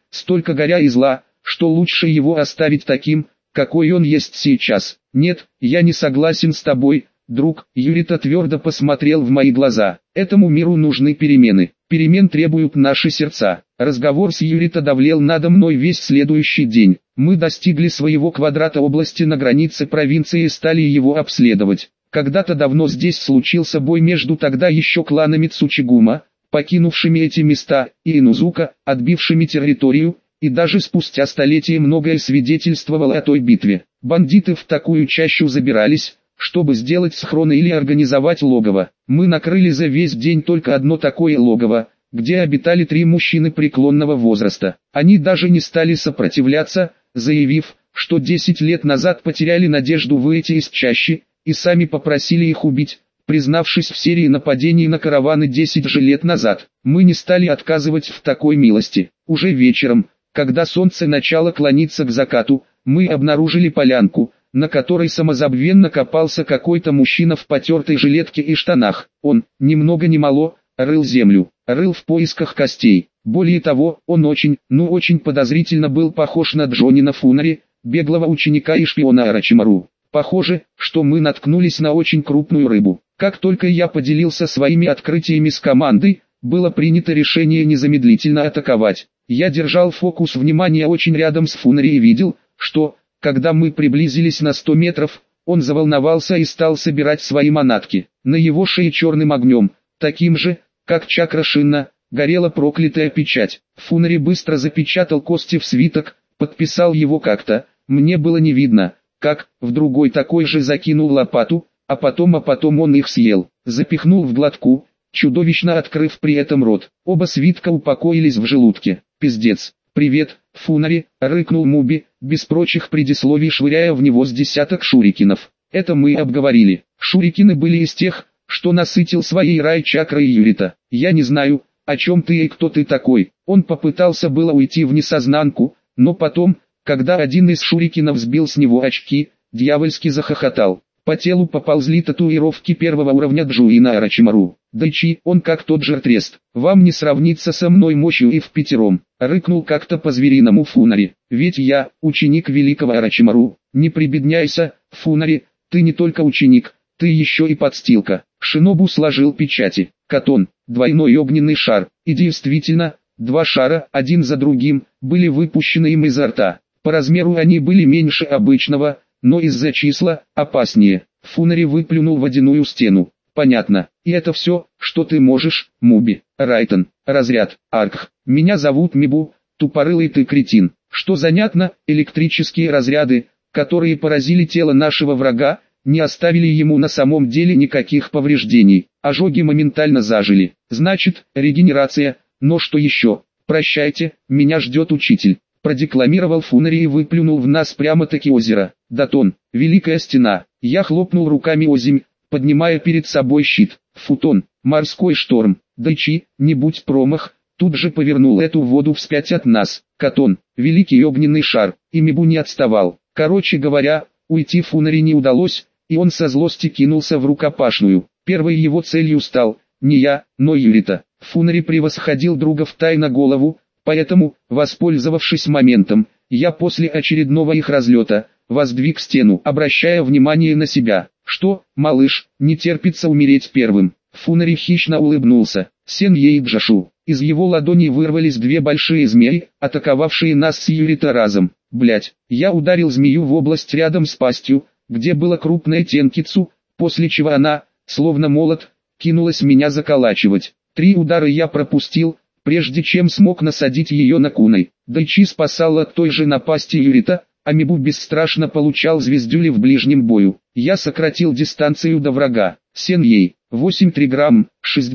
столько горя и зла, что лучше его оставить таким, какой он есть сейчас. Нет, я не согласен с тобой, друг. Юрита твердо посмотрел в мои глаза. Этому миру нужны перемены. Перемен требуют наши сердца. Разговор с Юрита давлел надо мной весь следующий день. Мы достигли своего квадрата области на границе провинции и стали его обследовать. Когда-то давно здесь случился бой между тогда еще кланами Цучигума, покинувшими эти места, и Инузука, отбившими территорию, и даже спустя столетия многое свидетельствовало о той битве. Бандиты в такую чащу забирались, чтобы сделать схроны или организовать логово. Мы накрыли за весь день только одно такое логово, где обитали 3 мужчины преклонного возраста. Они даже не стали сопротивляться, заявив, что 10 лет назад потеряли надежду выйти из чащи, и сами попросили их убить, признавшись в серии нападений на караваны 10 же лет назад. Мы не стали отказывать в такой милости. Уже вечером, когда солнце начало клониться к закату, мы обнаружили полянку, на которой самозабвенно копался какой-то мужчина в потертой жилетке и штанах. Он, ни много ни мало, рыл землю, рыл в поисках костей. Более того, он очень подозрительно был похож на Джонина Фунари, беглого ученика и шпиона Орочимару. Похоже, что мы наткнулись на очень крупную рыбу. Как только я поделился своими открытиями с командой, было принято решение незамедлительно атаковать. Я держал фокус внимания очень рядом с Фунари и видел, что, когда мы приблизились на 100 метров, он заволновался и стал собирать свои манатки. На его шее черным огнем, таким же, как чакра Шинна, горела проклятая печать. Фунари быстро запечатал кости в свиток, подписал его как-то, мне было не видно, как, в другой такой же закинул лопату, а потом он их съел, запихнул в глотку, чудовищно открыв при этом рот. Оба свитка упокоились в желудке. Пиздец. «Привет, Фунари», — рыкнул Муби, без прочих предисловий швыряя в него с десяток шурикенов. Это мы обговорили. Шурикены были из тех, что насытил своей рай-чакрой Юрита. Я не знаю, о чем ты и кто ты такой. Он попытался было уйти в несознанку, но потом, когда один из шурикенов сбил с него очки, дьявольски захохотал. По телу поползли татуировки первого уровня Джуина Орочимару. «Дайчи, он как тот же Трест. Вам не сравнится со мной мощью и впятером», — рыкнул как-то по-звериному Фунари. «Ведь я, ученик великого Орочимару. Не прибедняйся, Фунари, ты не только ученик, ты еще и подстилка». Шинобу сложил печати. Катон, двойной огненный шар. И действительно, 2 шара, один за другим, были выпущены им изо рта. По размеру они были меньше обычного, но из-за числа опаснее. Фунари выплюнул водяную стену. «Понятно. И это все, что ты можешь, Муби?» «Райтон. Разряд. Аркх. Меня зовут Мибу, тупорылый ты кретин». Что занятно, электрические разряды, которые поразили тело нашего врага, не оставили ему на самом деле никаких повреждений. Ожоги моментально зажили. Значит, регенерация. Но что еще? «Прощайте, меня ждет учитель», — продекламировал Фунари и выплюнул в нас прямо-таки озеро. Датон, великая стена. Я хлопнул руками озимь, поднимая перед собой щит. Футон, морской шторм. Дайчи, не будь промах, тут же повернул эту воду вспять от нас. Катон, великий огненный шар. И Мибу не отставал. Короче говоря, уйти Фунари не удалось, и он со злости кинулся в рукопашную. Первой его целью стал, не я, но Юрита. Фунари превосходил друга в тай на голову, поэтому, воспользовавшись моментом, я после очередного их разлета, воздвиг стену, обращая внимание на себя. «Что, малыш, не терпится умереть первым?» Фунари хищно улыбнулся. Сенье и Джашу. Из его ладоней вырвались 2 большие змеи, атаковавшие нас с Юрита разом. Блять, я ударил змею в область рядом с пастью, где было крупное тенкицу, после чего она, словно молот, кинулась меня заколачивать. 3 удара я пропустил, прежде чем смог насадить ее на куной. Дайчи спасал от той же напасти Юрита, а Мибу бесстрашно получал звездюли в ближнем бою. Я сократил дистанцию до врага. Сеньей, 8 триграмм,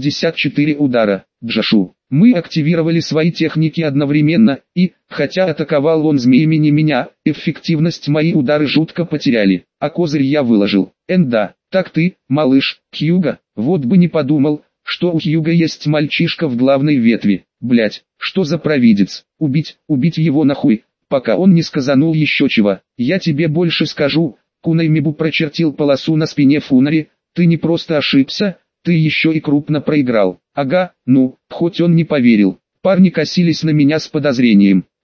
64 удара. Джашу. Мы активировали свои техники одновременно, и, хотя атаковал он змеями не меня, эффективность мои удары жутко потеряли, а козырь я выложил. Да, так ты, малыш, Хьюга, вот бы не подумал, что у Хьюга есть мальчишка в главной ветви. Блять, что за провидец? Убить его нахуй, пока он не сказанул еще чего. Я тебе больше скажу, Кунай Мибу прочертил полосу на спине Фунари, ты не просто ошибся, ты еще и крупно проиграл. Ага, ну, хоть он не поверил. Парни косились на меня с подозрением.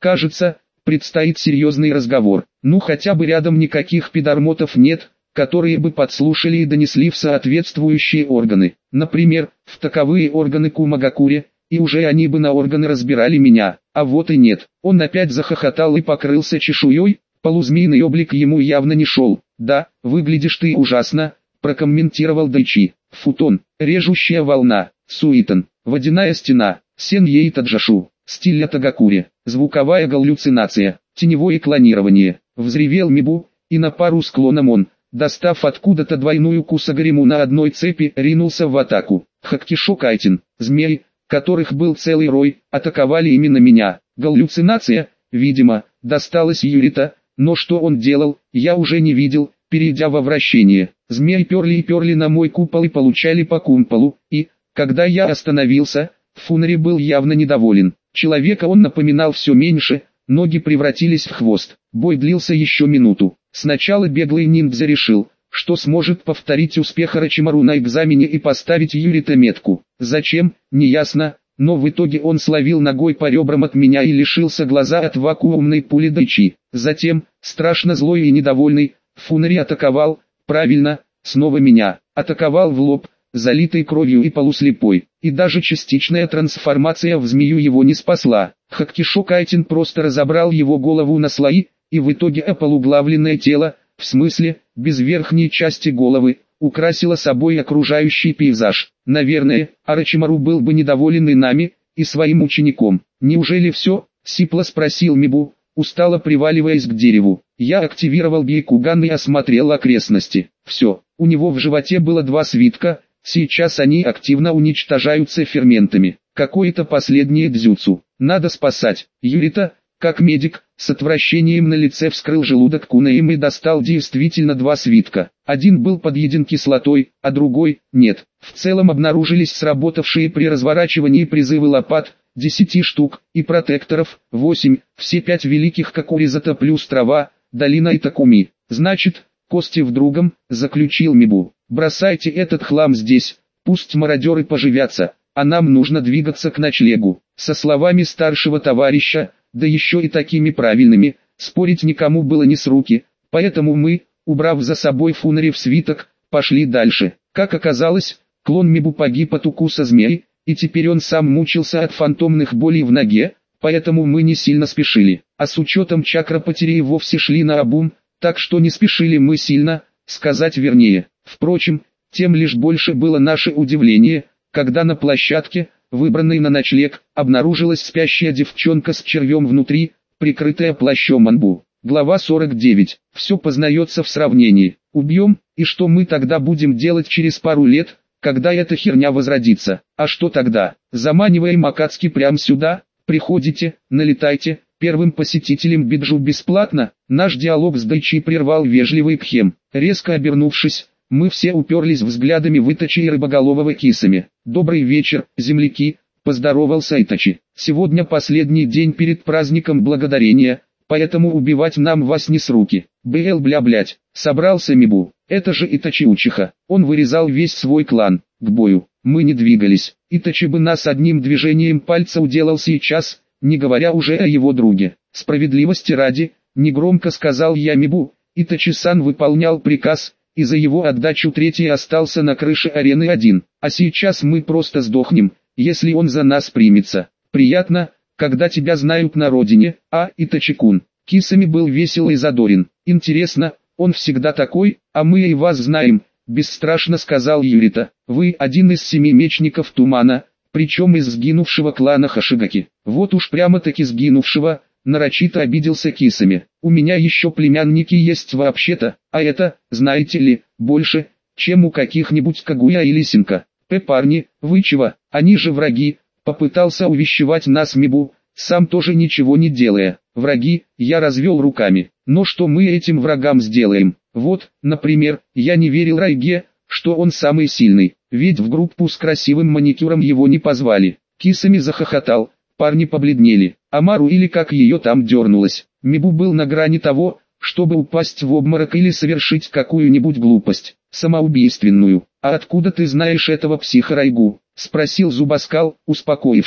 Кажется, предстоит серьезный разговор. Ну хотя бы рядом никаких пидармотов нет, которые бы подслушали и донесли в соответствующие органы. Например, в таковые органы Кумагакуре, и уже они бы на органы разбирали меня. А вот и нет. Он опять захохотал и покрылся чешуей, полузмеиный облик ему явно не шел. «Да, выглядишь ты ужасно», – прокомментировал Дайчи. «Футон, режущая волна, суитон, водяная стена, сеньей таджашу, стиль Тагакури, звуковая галлюцинация, теневое клонирование», – взревел Мибу, и на пару с клоном он, достав откуда-то двойную кусагариму на одной цепи, ринулся в атаку. Хаккишо Кайтин, змей, которых был целый рой, атаковали именно меня. Галлюцинация, видимо, досталась Юрита, но что он делал, я уже не видел, перейдя во вращение. Змеи перли и перли на мой купол и получали по кумполу, и, когда я остановился, Фунари был явно недоволен. Человека он напоминал все меньше, ноги превратились в хвост. Бой длился еще минуту. Сначала беглый ниндзя решил, что сможет повторить успех Орочимару на экзамене и поставить Юрита метку. Зачем, неясно, но в итоге он словил ногой по ребрам от меня и лишился глаза от вакуумной пули Дайчи. Затем, страшно злой и недовольный, Фунари атаковал, правильно, снова меня, атаковал в лоб, залитый кровью и полуслепой, и даже частичная трансформация в змею его не спасла. Хаккишо Кайтин просто разобрал его голову на слои, и в итоге ополуглавленное тело, в смысле, без верхней части головы, украсило собой окружающий пейзаж. Наверное, Орочимару был бы недоволен и нами, и своим учеником. «Неужели все?» – сипло спросил Мибу, устало приваливаясь к дереву. Я активировал Бейкуган и осмотрел окрестности. Все, у него в животе было 2 свитка, сейчас они активно уничтожаются ферментами. Какое-то последнее дзюцу. Надо спасать. Юрита, как медик, с отвращением на лице вскрыл желудок Кунаим и достал действительно 2 свитка. Один был подъеден кислотой, а другой – нет. В целом обнаружились сработавшие при разворачивании призывы лопат, 10 штук, и протекторов, 8, все 5 великих Кокуризата плюс трава, долина и Такуми. Значит, кости в другом, заключил Мибу. Бросайте этот хлам здесь, пусть мародеры поживятся, а нам нужно двигаться к ночлегу. Со словами старшего товарища, да еще и такими правильными, спорить никому было не с руки, поэтому мы, убрав за собой Фунари в свиток, пошли дальше. Как оказалось, клон Мибу погиб от укуса змеи, и теперь он сам мучился от фантомных болей в ноге, поэтому мы не сильно спешили. А с учетом чакропотери и вовсе шли наобум, так что не спешили мы сильно, сказать вернее. Впрочем, тем лишь больше было наше удивление, когда на площадке, выбранной на ночлег, обнаружилась спящая девчонка с червем внутри, прикрытая плащом Анбу. Глава 49. Все познается в сравнении. Убьем, и что мы тогда будем делать через пару лет, когда эта херня возродится? А что тогда? Заманиваем Акацки прямо сюда, приходите, налетайте, первым посетителям Биджу бесплатно. Наш диалог с Дайчи прервал вежливый Кхем. Резко обернувшись, мы все уперлись взглядами в Итачи и Рыбоголового кисами. «Добрый вечер, земляки», – поздоровался Итачи. «Сегодня последний день перед праздником Благодарения, поэтому убивать нам вас не с руки». «Бля-блядь», – собрался Мибу. «Это же Итачи Учиха». Он вырезал весь свой клан. К бою. Мы не двигались. Итачи бы нас одним движением пальца уделал сейчас, не говоря уже о его друге. «Справедливости ради», – негромко сказал я Мибу. Итачи-сан выполнял приказ, и за его отдачу третий остался на крыше арены один. А сейчас мы просто сдохнем, если он за нас примется. Приятно, когда тебя знают на родине, а Итачи-кун. Кисами был весел и задорен. Интересно, он всегда такой, а мы и вас знаем, бесстрашно сказал Юрита. Вы один из 7 мечников тумана, причем из сгинувшего клана Хашигаки. Вот уж прямо-таки сгинувшего, нарочито обиделся Кисами. У меня еще племянники есть вообще-то, а это, знаете ли, больше, чем у каких-нибудь Кагуя или Синка. Парни, вы чего, они же враги, попытался увещевать нас Мибу, сам тоже ничего не делая. Враги, я развел руками. Но что мы этим врагам сделаем? Вот, например, я не верил Райге, что он самый сильный, ведь в группу с красивым маникюром его не позвали. Кисами захохотал, парни побледнели. Амару или как ее там дернулась. Мибу был на грани того, чтобы упасть в обморок или совершить какую-нибудь глупость, самоубийственную. «А откуда ты знаешь этого психа Райгу?» – спросил Зубоскал, успокоившись.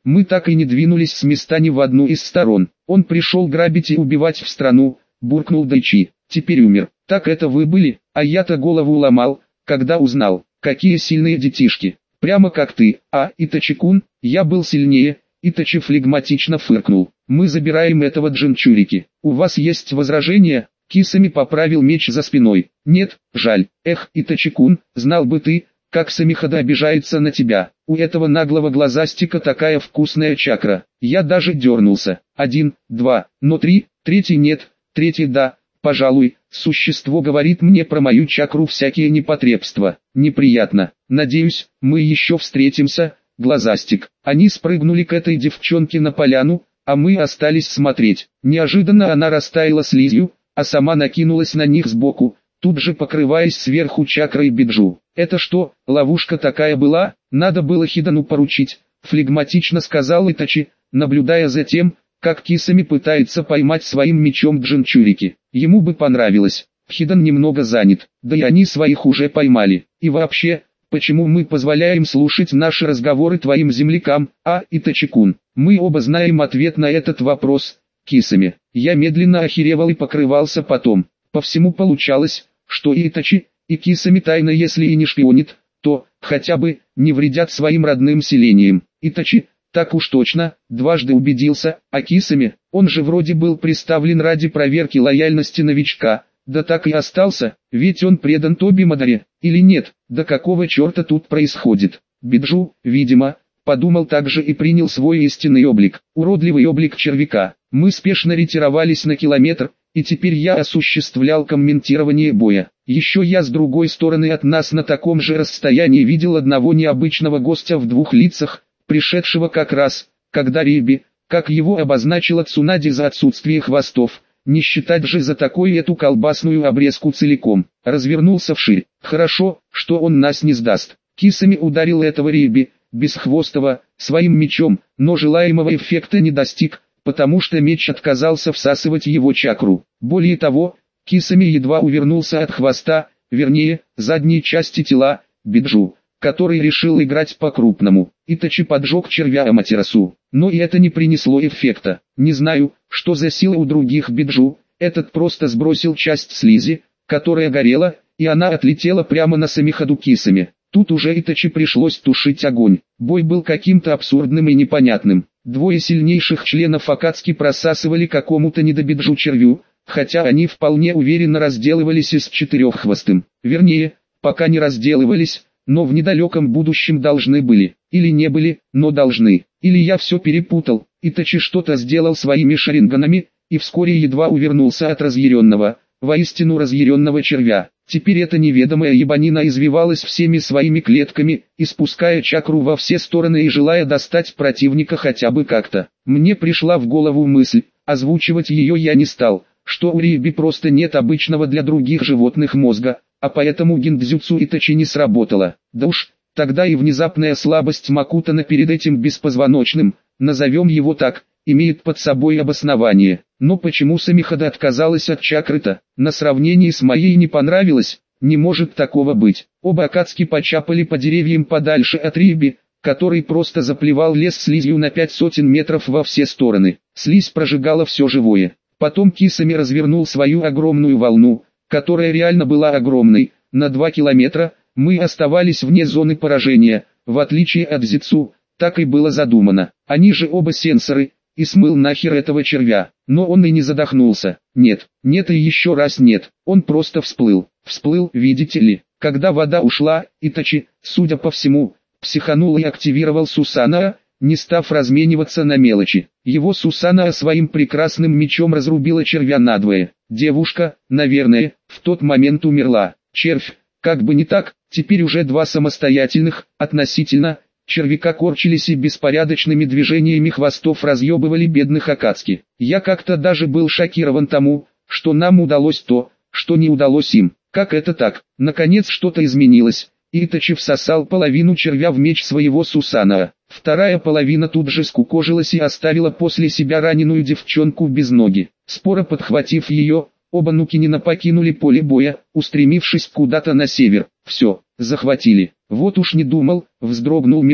Мы так и не двинулись с места ни в одну из сторон. Он пришел грабить и убивать в страну, буркнул Дайчи. Теперь умер. Так это вы были, а я-то голову ломал, когда узнал, какие сильные детишки. Прямо как ты, Итачи-кун, я был сильнее. Итачи флегматично фыркнул. Мы забираем этого Джинчурики. У вас есть возражения? Кисами поправил меч за спиной. Нет, жаль. Эх, Итачи-кун, знал бы ты, как Самихада обижается на тебя. У этого наглого глазастика такая вкусная чакра. Я даже дернулся. 1, 2, но 3, третий нет, третий да. Пожалуй, существо говорит мне про мою чакру всякие непотребства. Неприятно. Надеюсь, мы еще встретимся, глазастик. Они спрыгнули к этой девчонке на поляну, а мы остались смотреть. Неожиданно она растаяла слизью, а сама накинулась на них сбоку, тут же покрываясь сверху чакрой биджу. «Это что, ловушка такая была? Надо было Хидану поручить», флегматично сказал Итачи, наблюдая за тем, как Кисами пытается поймать своим мечом Джинчурики. Ему бы понравилось. Хидан немного занят, да и они своих уже поймали. И вообще, почему мы позволяем слушать наши разговоры твоим землякам, Итачи-кун? Мы оба знаем ответ на этот вопрос, Кисами. Я медленно охеревал и покрывался потом. По всему получалось, что и Итачи, и Кисами тайно, если и не шпионит, то, хотя бы, не вредят своим родным селениям. Итачи, так уж точно, дважды убедился, а Кисами, он же вроде был представлен ради проверки лояльности новичка, да так и остался, ведь он предан Тоби Мадаре, или нет, да какого черта тут происходит? Биджу, видимо, подумал также и принял свой истинный облик, уродливый облик червяка. Мы спешно ретировались на километр, и теперь я осуществлял комментирование боя. Еще я с другой стороны от нас на таком же расстоянии видел одного необычного гостя в двух лицах, пришедшего как раз, когда Риби, как его обозначила Цунади за отсутствие хвостов, не считать же за такой эту колбасную обрезку целиком, развернулся вширь. Хорошо, что он нас не сдаст. Кисами ударил этого Риби, бесхвостого, своим мечом, но желаемого эффекта не достиг, потому что меч отказался всасывать его чакру. Более того, Кисами едва увернулся от хвоста, вернее, задней части тела, биджу, который решил играть по-крупному. Итачи поджег червя Аматерасу, но и это не принесло эффекта. Не знаю, что за сила у других биджу, этот просто сбросил часть слизи, которая горела, и она отлетела прямо на Самихаду Кисами. Тут уже Итачи пришлось тушить огонь. Бой был каким-то абсурдным и непонятным. Двое сильнейших членов Акацки просасывали какому-то недобиджу червю, хотя они вполне уверенно разделывались и с четыреххвостым. Вернее, пока не разделывались, но в недалеком будущем должны были. Или не были, но должны. Или я все перепутал. Итачи что-то сделал своими шаринганами, и вскоре едва увернулся от разъяренного, воистину разъяренного червя. Теперь эта неведомая ебанина извивалась всеми своими клетками, испуская чакру во все стороны и желая достать противника хотя бы как-то. Мне пришла в голову мысль, озвучивать ее я не стал, что у Риби просто нет обычного для других животных мозга, а поэтому гиндзюцу Итачи не сработало. Да уж, тогда и внезапная слабость Макутана перед этим беспозвоночным, назовем его так, имеет под собой обоснование. Но почему Самихада отказалась от чакры-то? На сравнении с моей не понравилось? Не может такого быть. Оба Акацки почапали по деревьям подальше от Риби, который просто заплевал лес слизью на 500 метров во все стороны. Слизь прожигала все живое. Потом Кисами развернул свою огромную волну, которая реально была огромной, на 2 километра. Мы оставались вне зоны поражения, в отличие от Зицу, так и было задумано. Они же оба сенсоры, и смыл нахер этого червя. Но он и не задохнулся. Нет, нет и еще раз нет. Он просто всплыл. Всплыл, видите ли. Когда вода ушла, Итачи, судя по всему, психанул и активировал Сусанаа, не став размениваться на мелочи. Его Сусанаа своим прекрасным мечом разрубила червя надвое. Девушка, наверное, в тот момент умерла. Червь, как бы не так, теперь уже два самостоятельных, относительно, червяка корчились и беспорядочными движениями хвостов разъебывали бедных Акацки. Я как-то даже был шокирован тому, что нам удалось то, что не удалось им. Как это так? Наконец что-то изменилось. Итачи всосал половину червя в меч своего Сусанаа. Вторая половина тут же скукожилась и оставила после себя раненую девчонку без ноги. Споро подхватив ее, оба нукинина покинули поле боя, устремившись куда-то на север. Все, захватили. Вот уж не думал, вздрогнул Мибу,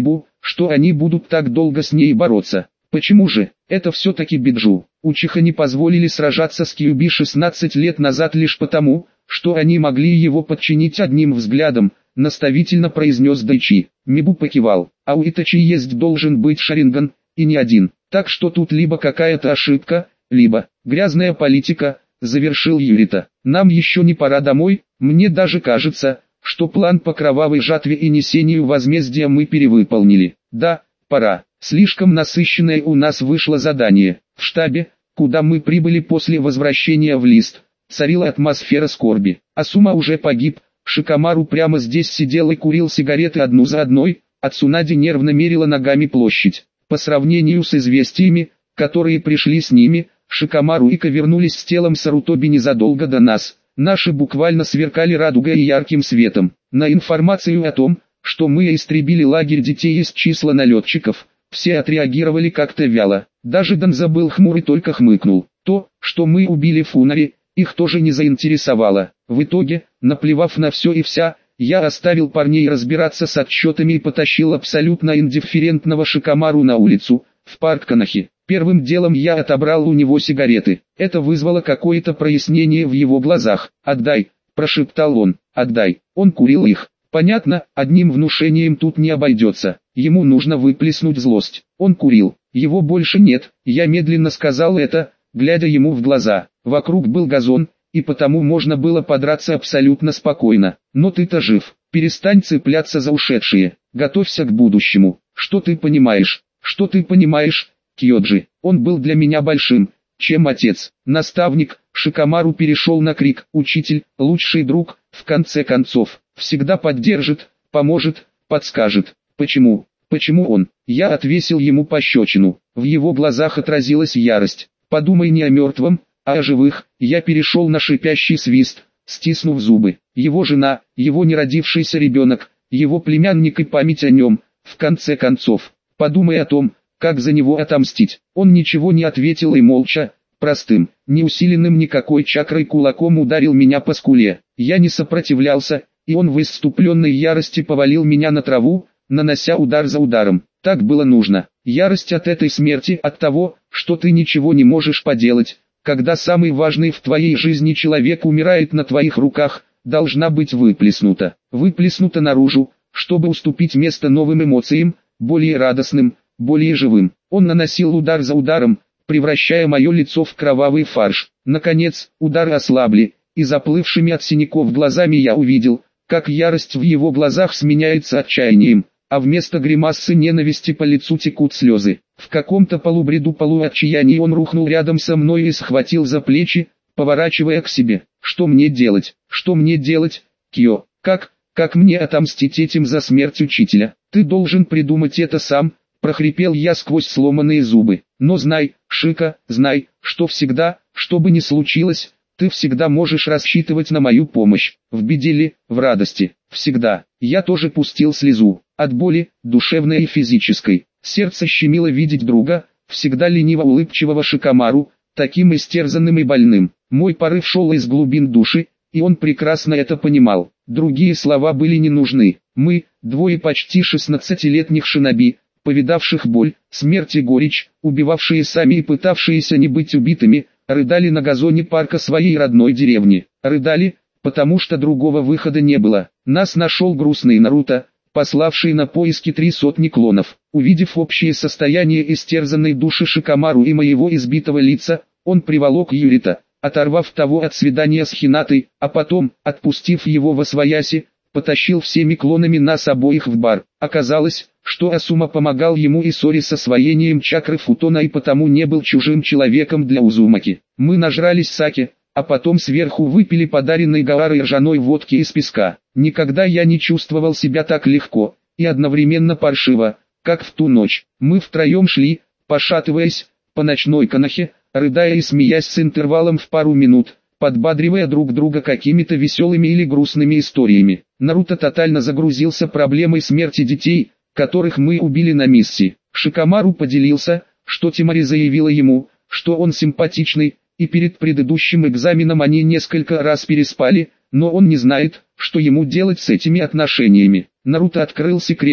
что они будут так долго с ней бороться. Почему же? Это все-таки Биджу. Учиха не позволили сражаться с Кьюби 16 лет назад лишь потому, что они могли его подчинить одним взглядом, наставительно произнес Дайчи. Мибу покивал. А у Итачи есть должен быть Шаринган, и не один. Так что тут либо какая-то ошибка, либо грязная политика, завершил Юрита. Нам еще не пора домой, мне даже кажется, что план по кровавой жатве и несению возмездия мы перевыполнили. Да, пора. Слишком насыщенное у нас вышло задание. В штабе, куда мы прибыли после возвращения в Лист, царила атмосфера скорби. Асума уже погиб, Шикамару прямо здесь сидел и курил сигареты одну за одной, а Цунади нервно мерила ногами площадь. По сравнению с известиями, которые пришли с ними, Шикамару и Ика вернулись с телом Сарутоби незадолго до нас. Наши буквально сверкали радугой и ярким светом. На информацию о том, что мы истребили лагерь детей из числа налетчиков, все отреагировали как-то вяло. Даже Данза был хмур и только хмыкнул. То, что мы убили Фунари, их тоже не заинтересовало. В итоге, наплевав на все и вся, я оставил парней разбираться с отчетами и потащил абсолютно индифферентного Шикамару на улицу, в парк Канахи. Первым делом я отобрал у него сигареты. Это вызвало какое-то прояснение в его глазах. «Отдай», – прошептал он, – «отдай». Он курил их. Понятно, одним внушением тут не обойдется. Ему нужно выплеснуть злость. Он курил. Его больше нет. Я медленно сказал это, глядя ему в глаза. Вокруг был газон, и потому можно было подраться абсолютно спокойно. Но ты-то жив. Перестань цепляться за ушедшие. Готовься к будущему. Что ты понимаешь? Что ты понимаешь, Кьоджи? Он был для меня большим, чем отец. Наставник. Шикамару перешел на крик. Учитель, лучший друг, в конце концов. Всегда поддержит, поможет, подскажет. Почему? Почему он? Я отвесил ему пощечину. В его глазах отразилась ярость. Подумай не о мертвом, а о живых. Я перешел на шипящий свист, стиснув зубы. Его жена, его неродившийся ребенок, его племянник и память о нем. В конце концов, подумай о том, как за него отомстить. Он ничего не ответил и молча, простым, не усиленным никакой чакрой кулаком ударил меня по скуле. Я не сопротивлялся, и он в исступленной ярости повалил меня на траву, нанося удар за ударом. Так было нужно. Ярость от этой смерти, от того, что ты ничего не можешь поделать, когда самый важный в твоей жизни человек умирает на твоих руках, должна быть выплеснута. Выплеснута наружу, чтобы уступить место новым эмоциям, более радостным, более живым. Он наносил удар за ударом, превращая мое лицо в кровавый фарш. Наконец, удары ослабли, и заплывшими от синяков глазами я увидел, как ярость в его глазах сменяется отчаянием, а вместо гримасы ненависти по лицу текут слезы. В каком-то полубреду полуотчаянии он рухнул рядом со мной и схватил за плечи, поворачивая к себе. «Что мне делать? Что мне делать, Кьо? Как мне отомстить этим за смерть учителя? Ты должен придумать это сам», – прохрипел я сквозь сломанные зубы. «Но знай, Шика, знай, что всегда, что бы ни случилось, ты всегда можешь рассчитывать на мою помощь, в беде ли, в радости, всегда». Я тоже пустил слезу, от боли, душевной и физической. Сердце щемило видеть друга, всегда лениво улыбчивого Шикамару, таким истерзанным и больным. Мой порыв шел из глубин души, и он прекрасно это понимал. Другие слова были не нужны. Мы, двое почти 16-летних шиноби, повидавших боль, смерть и горечь, убивавшие сами и пытавшиеся не быть убитыми, рыдали на газоне парка своей родной деревни. Рыдали, потому что другого выхода не было. Нас нашел грустный Наруто, пославший на поиски 300 клонов. Увидев общее состояние истерзанной души Шикамару и моего избитого лица, он приволок Юрита, оторвав того от свидания с Хинатой, а потом, отпустив его восвояси, потащил всеми клонами нас обоих в бар. Оказалось, что Асума помогал ему и Сори с освоением чакры Футона и потому не был чужим человеком для Узумаки. Мы нажрались саке, а потом сверху выпили подаренной Гаарой ржаной водки из песка. Никогда я не чувствовал себя так легко и одновременно паршиво, как в ту ночь. Мы втроем шли, пошатываясь, по ночной Канахе, рыдая и смеясь с интервалом в пару минут, подбадривая друг друга какими-то веселыми или грустными историями. Наруто тотально загрузился проблемой смерти детей, которых мы убили на миссии. Шикамару поделился, что Тимари заявила ему, что он симпатичный, и перед предыдущим экзаменом они несколько раз переспали, но он не знает, что ему делать с этими отношениями. Наруто открыл секрет,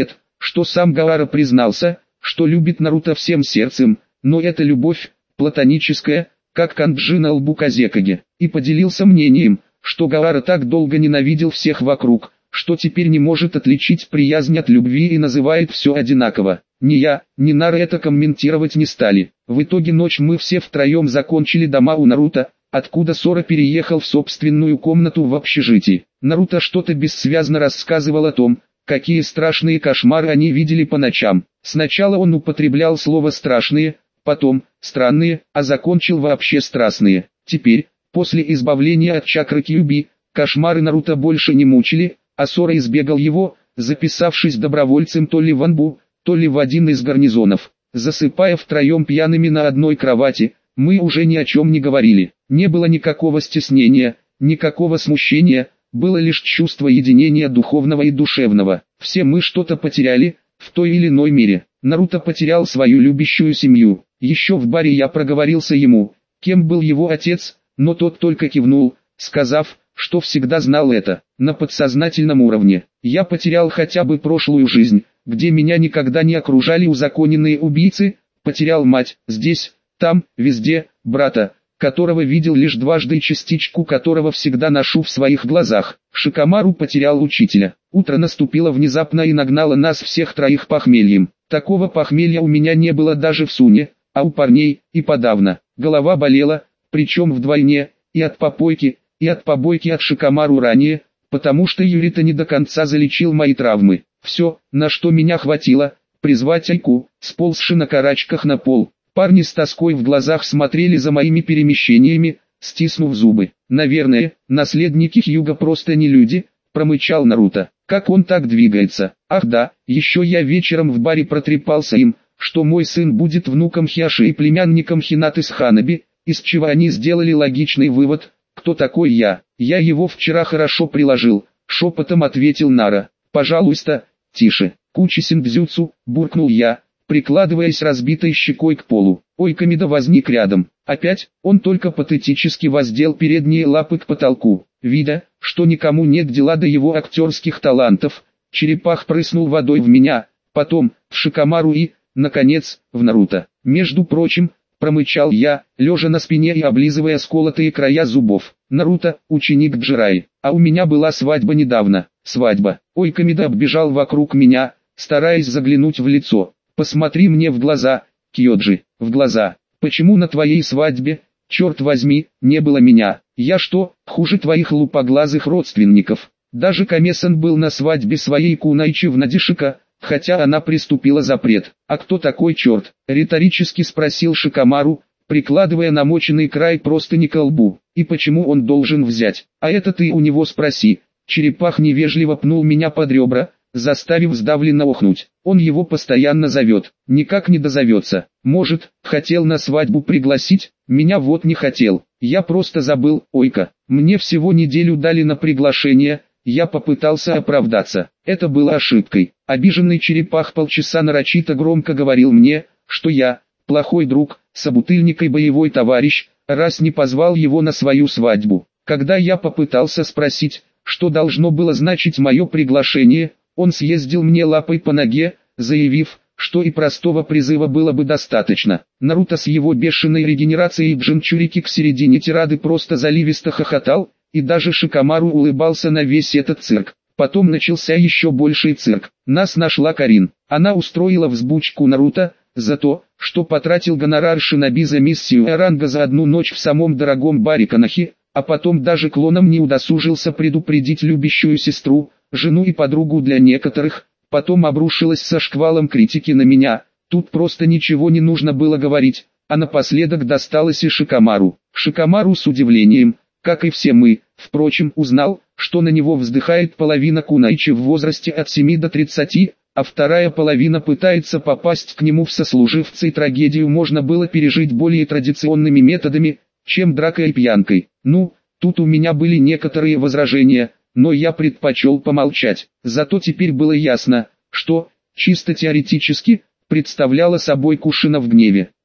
что сам Гаара признался, что любит Наруто всем сердцем, но эта любовь, платоническая, как канджи на лбу Казекаге, и поделился мнением, что Гаара так долго ненавидел всех вокруг, что теперь не может отличить приязнь от любви и называет все одинаково. Ни я, ни Нара это комментировать не стали. В итоге ночь мы все втроем закончили дома у Наруто, откуда Сора переехал в собственную комнату в общежитии. Наруто что-то бессвязно рассказывал о том, какие страшные кошмары они видели по ночам. Сначала он употреблял слово «страшные», потом «странные», а закончил вообще «страстные». Теперь, после избавления от чакры Кьюби, кошмары Наруто больше не мучили, а Сора избегал его, записавшись добровольцем то ли в Анбу, то ли в один из гарнизонов. Засыпая втроем пьяными на одной кровати, мы уже ни о чем не говорили. Не было никакого стеснения, никакого смущения, было лишь чувство единения духовного и душевного. Все мы что-то потеряли, в той или иной мере. Наруто потерял свою любящую семью. Еще в баре я проговорился ему, кем был его отец, но тот только кивнул, сказав, что всегда знал это. На подсознательном уровне. Я потерял хотя бы прошлую жизнь, где меня никогда не окружали узаконенные убийцы, потерял мать, здесь, там, везде, брата, которого видел лишь дважды и частичку которого всегда ношу в своих глазах. Шикамару потерял учителя. Утро наступило внезапно и нагнало нас всех троих похмельем. Такого похмелья у меня не было даже в Суне, а у парней и подавно. Голова болела, причем вдвойне, и от попойки, и от побойки от Шикамару ранее, потому что Юрита не до конца залечил мои травмы. Все, на что меня хватило, призвать Айку, сползши на карачках на пол. Парни с тоской в глазах смотрели за моими перемещениями, стиснув зубы. Наверное, наследники Хьюга просто не люди, промычал Наруто. Как он так двигается? Ах да, еще я вечером в баре протрепался им, что мой сын будет внуком Хиаши и племянником Хинаты с Ханаби, из чего они сделали логичный вывод, кто такой я. Я его вчера хорошо приложил, шепотом ответил Нара. Пожалуйста, тише. Кучи синдзюцу, буркнул я, прикладываясь разбитой щекой к полу. Ой, Камида возник рядом. Опять, он только патетически воздел передние лапы к потолку. Видя, что никому нет дела до его актерских талантов, черепах прыснул водой в меня, потом, в Шикамару и, наконец, в Наруто. Между прочим, промычал я, лежа на спине и облизывая сколотые края зубов. Наруто, ученик Джираи, а у меня была свадьба недавно. Свадьба. Ой, Камида оббежал вокруг меня, стараясь заглянуть в лицо. Посмотри мне в глаза, Кьоджи, в глаза. Почему на твоей свадьбе, черт возьми, не было меня? Я что, хуже твоих лупоглазых родственников? Даже Камесан был на свадьбе своей Кунайчи в Надишика, хотя она приступила запрет. А кто такой черт? Риторически спросил Шикамару, прикладывая намоченный край простыни к лбу. И почему он должен взять? А это ты у него спроси. Черепах невежливо пнул меня под ребра, заставив сдавленно охнуть. Он его постоянно зовет, никак не дозовется. Может, хотел на свадьбу пригласить, меня вот не хотел. Я просто забыл, ойка. Мне всего неделю дали на приглашение, я попытался оправдаться. Это было ошибкой. Обиженный черепах полчаса нарочито громко говорил мне, что я, плохой друг, собутыльник и боевой товарищ, раз не позвал его на свою свадьбу. Когда я попытался спросить, что должно было значить мое приглашение, он съездил мне лапой по ноге, заявив, что и простого призыва было бы достаточно. Наруто с его бешеной регенерацией Джинчурики к середине тирады просто заливисто хохотал, и даже Шикамару улыбался на весь этот цирк. Потом начался еще больший цирк. Нас нашла Карин. Она устроила взбучку Наруто за то, что потратил гонорар шиноби за миссию Эранга за одну ночь в самом дорогом баре Канахи, а потом даже клоном не удосужился предупредить любящую сестру, жену и подругу для некоторых, потом обрушилась со шквалом критики на меня. Тут просто ничего не нужно было говорить, а напоследок досталось и Шикамару. Шикамару с удивлением, как и все мы, впрочем, узнал, что на него вздыхает половина Кунайчи в возрасте от 7 до 30, а вторая половина пытается попасть к нему в сослуживцы, и трагедию можно было пережить более традиционными методами, чем дракой и пьянкой. Ну, тут у меня были некоторые возражения, но я предпочел помолчать. Зато теперь было ясно, что, чисто теоретически, представляла собой Кушина в гневе.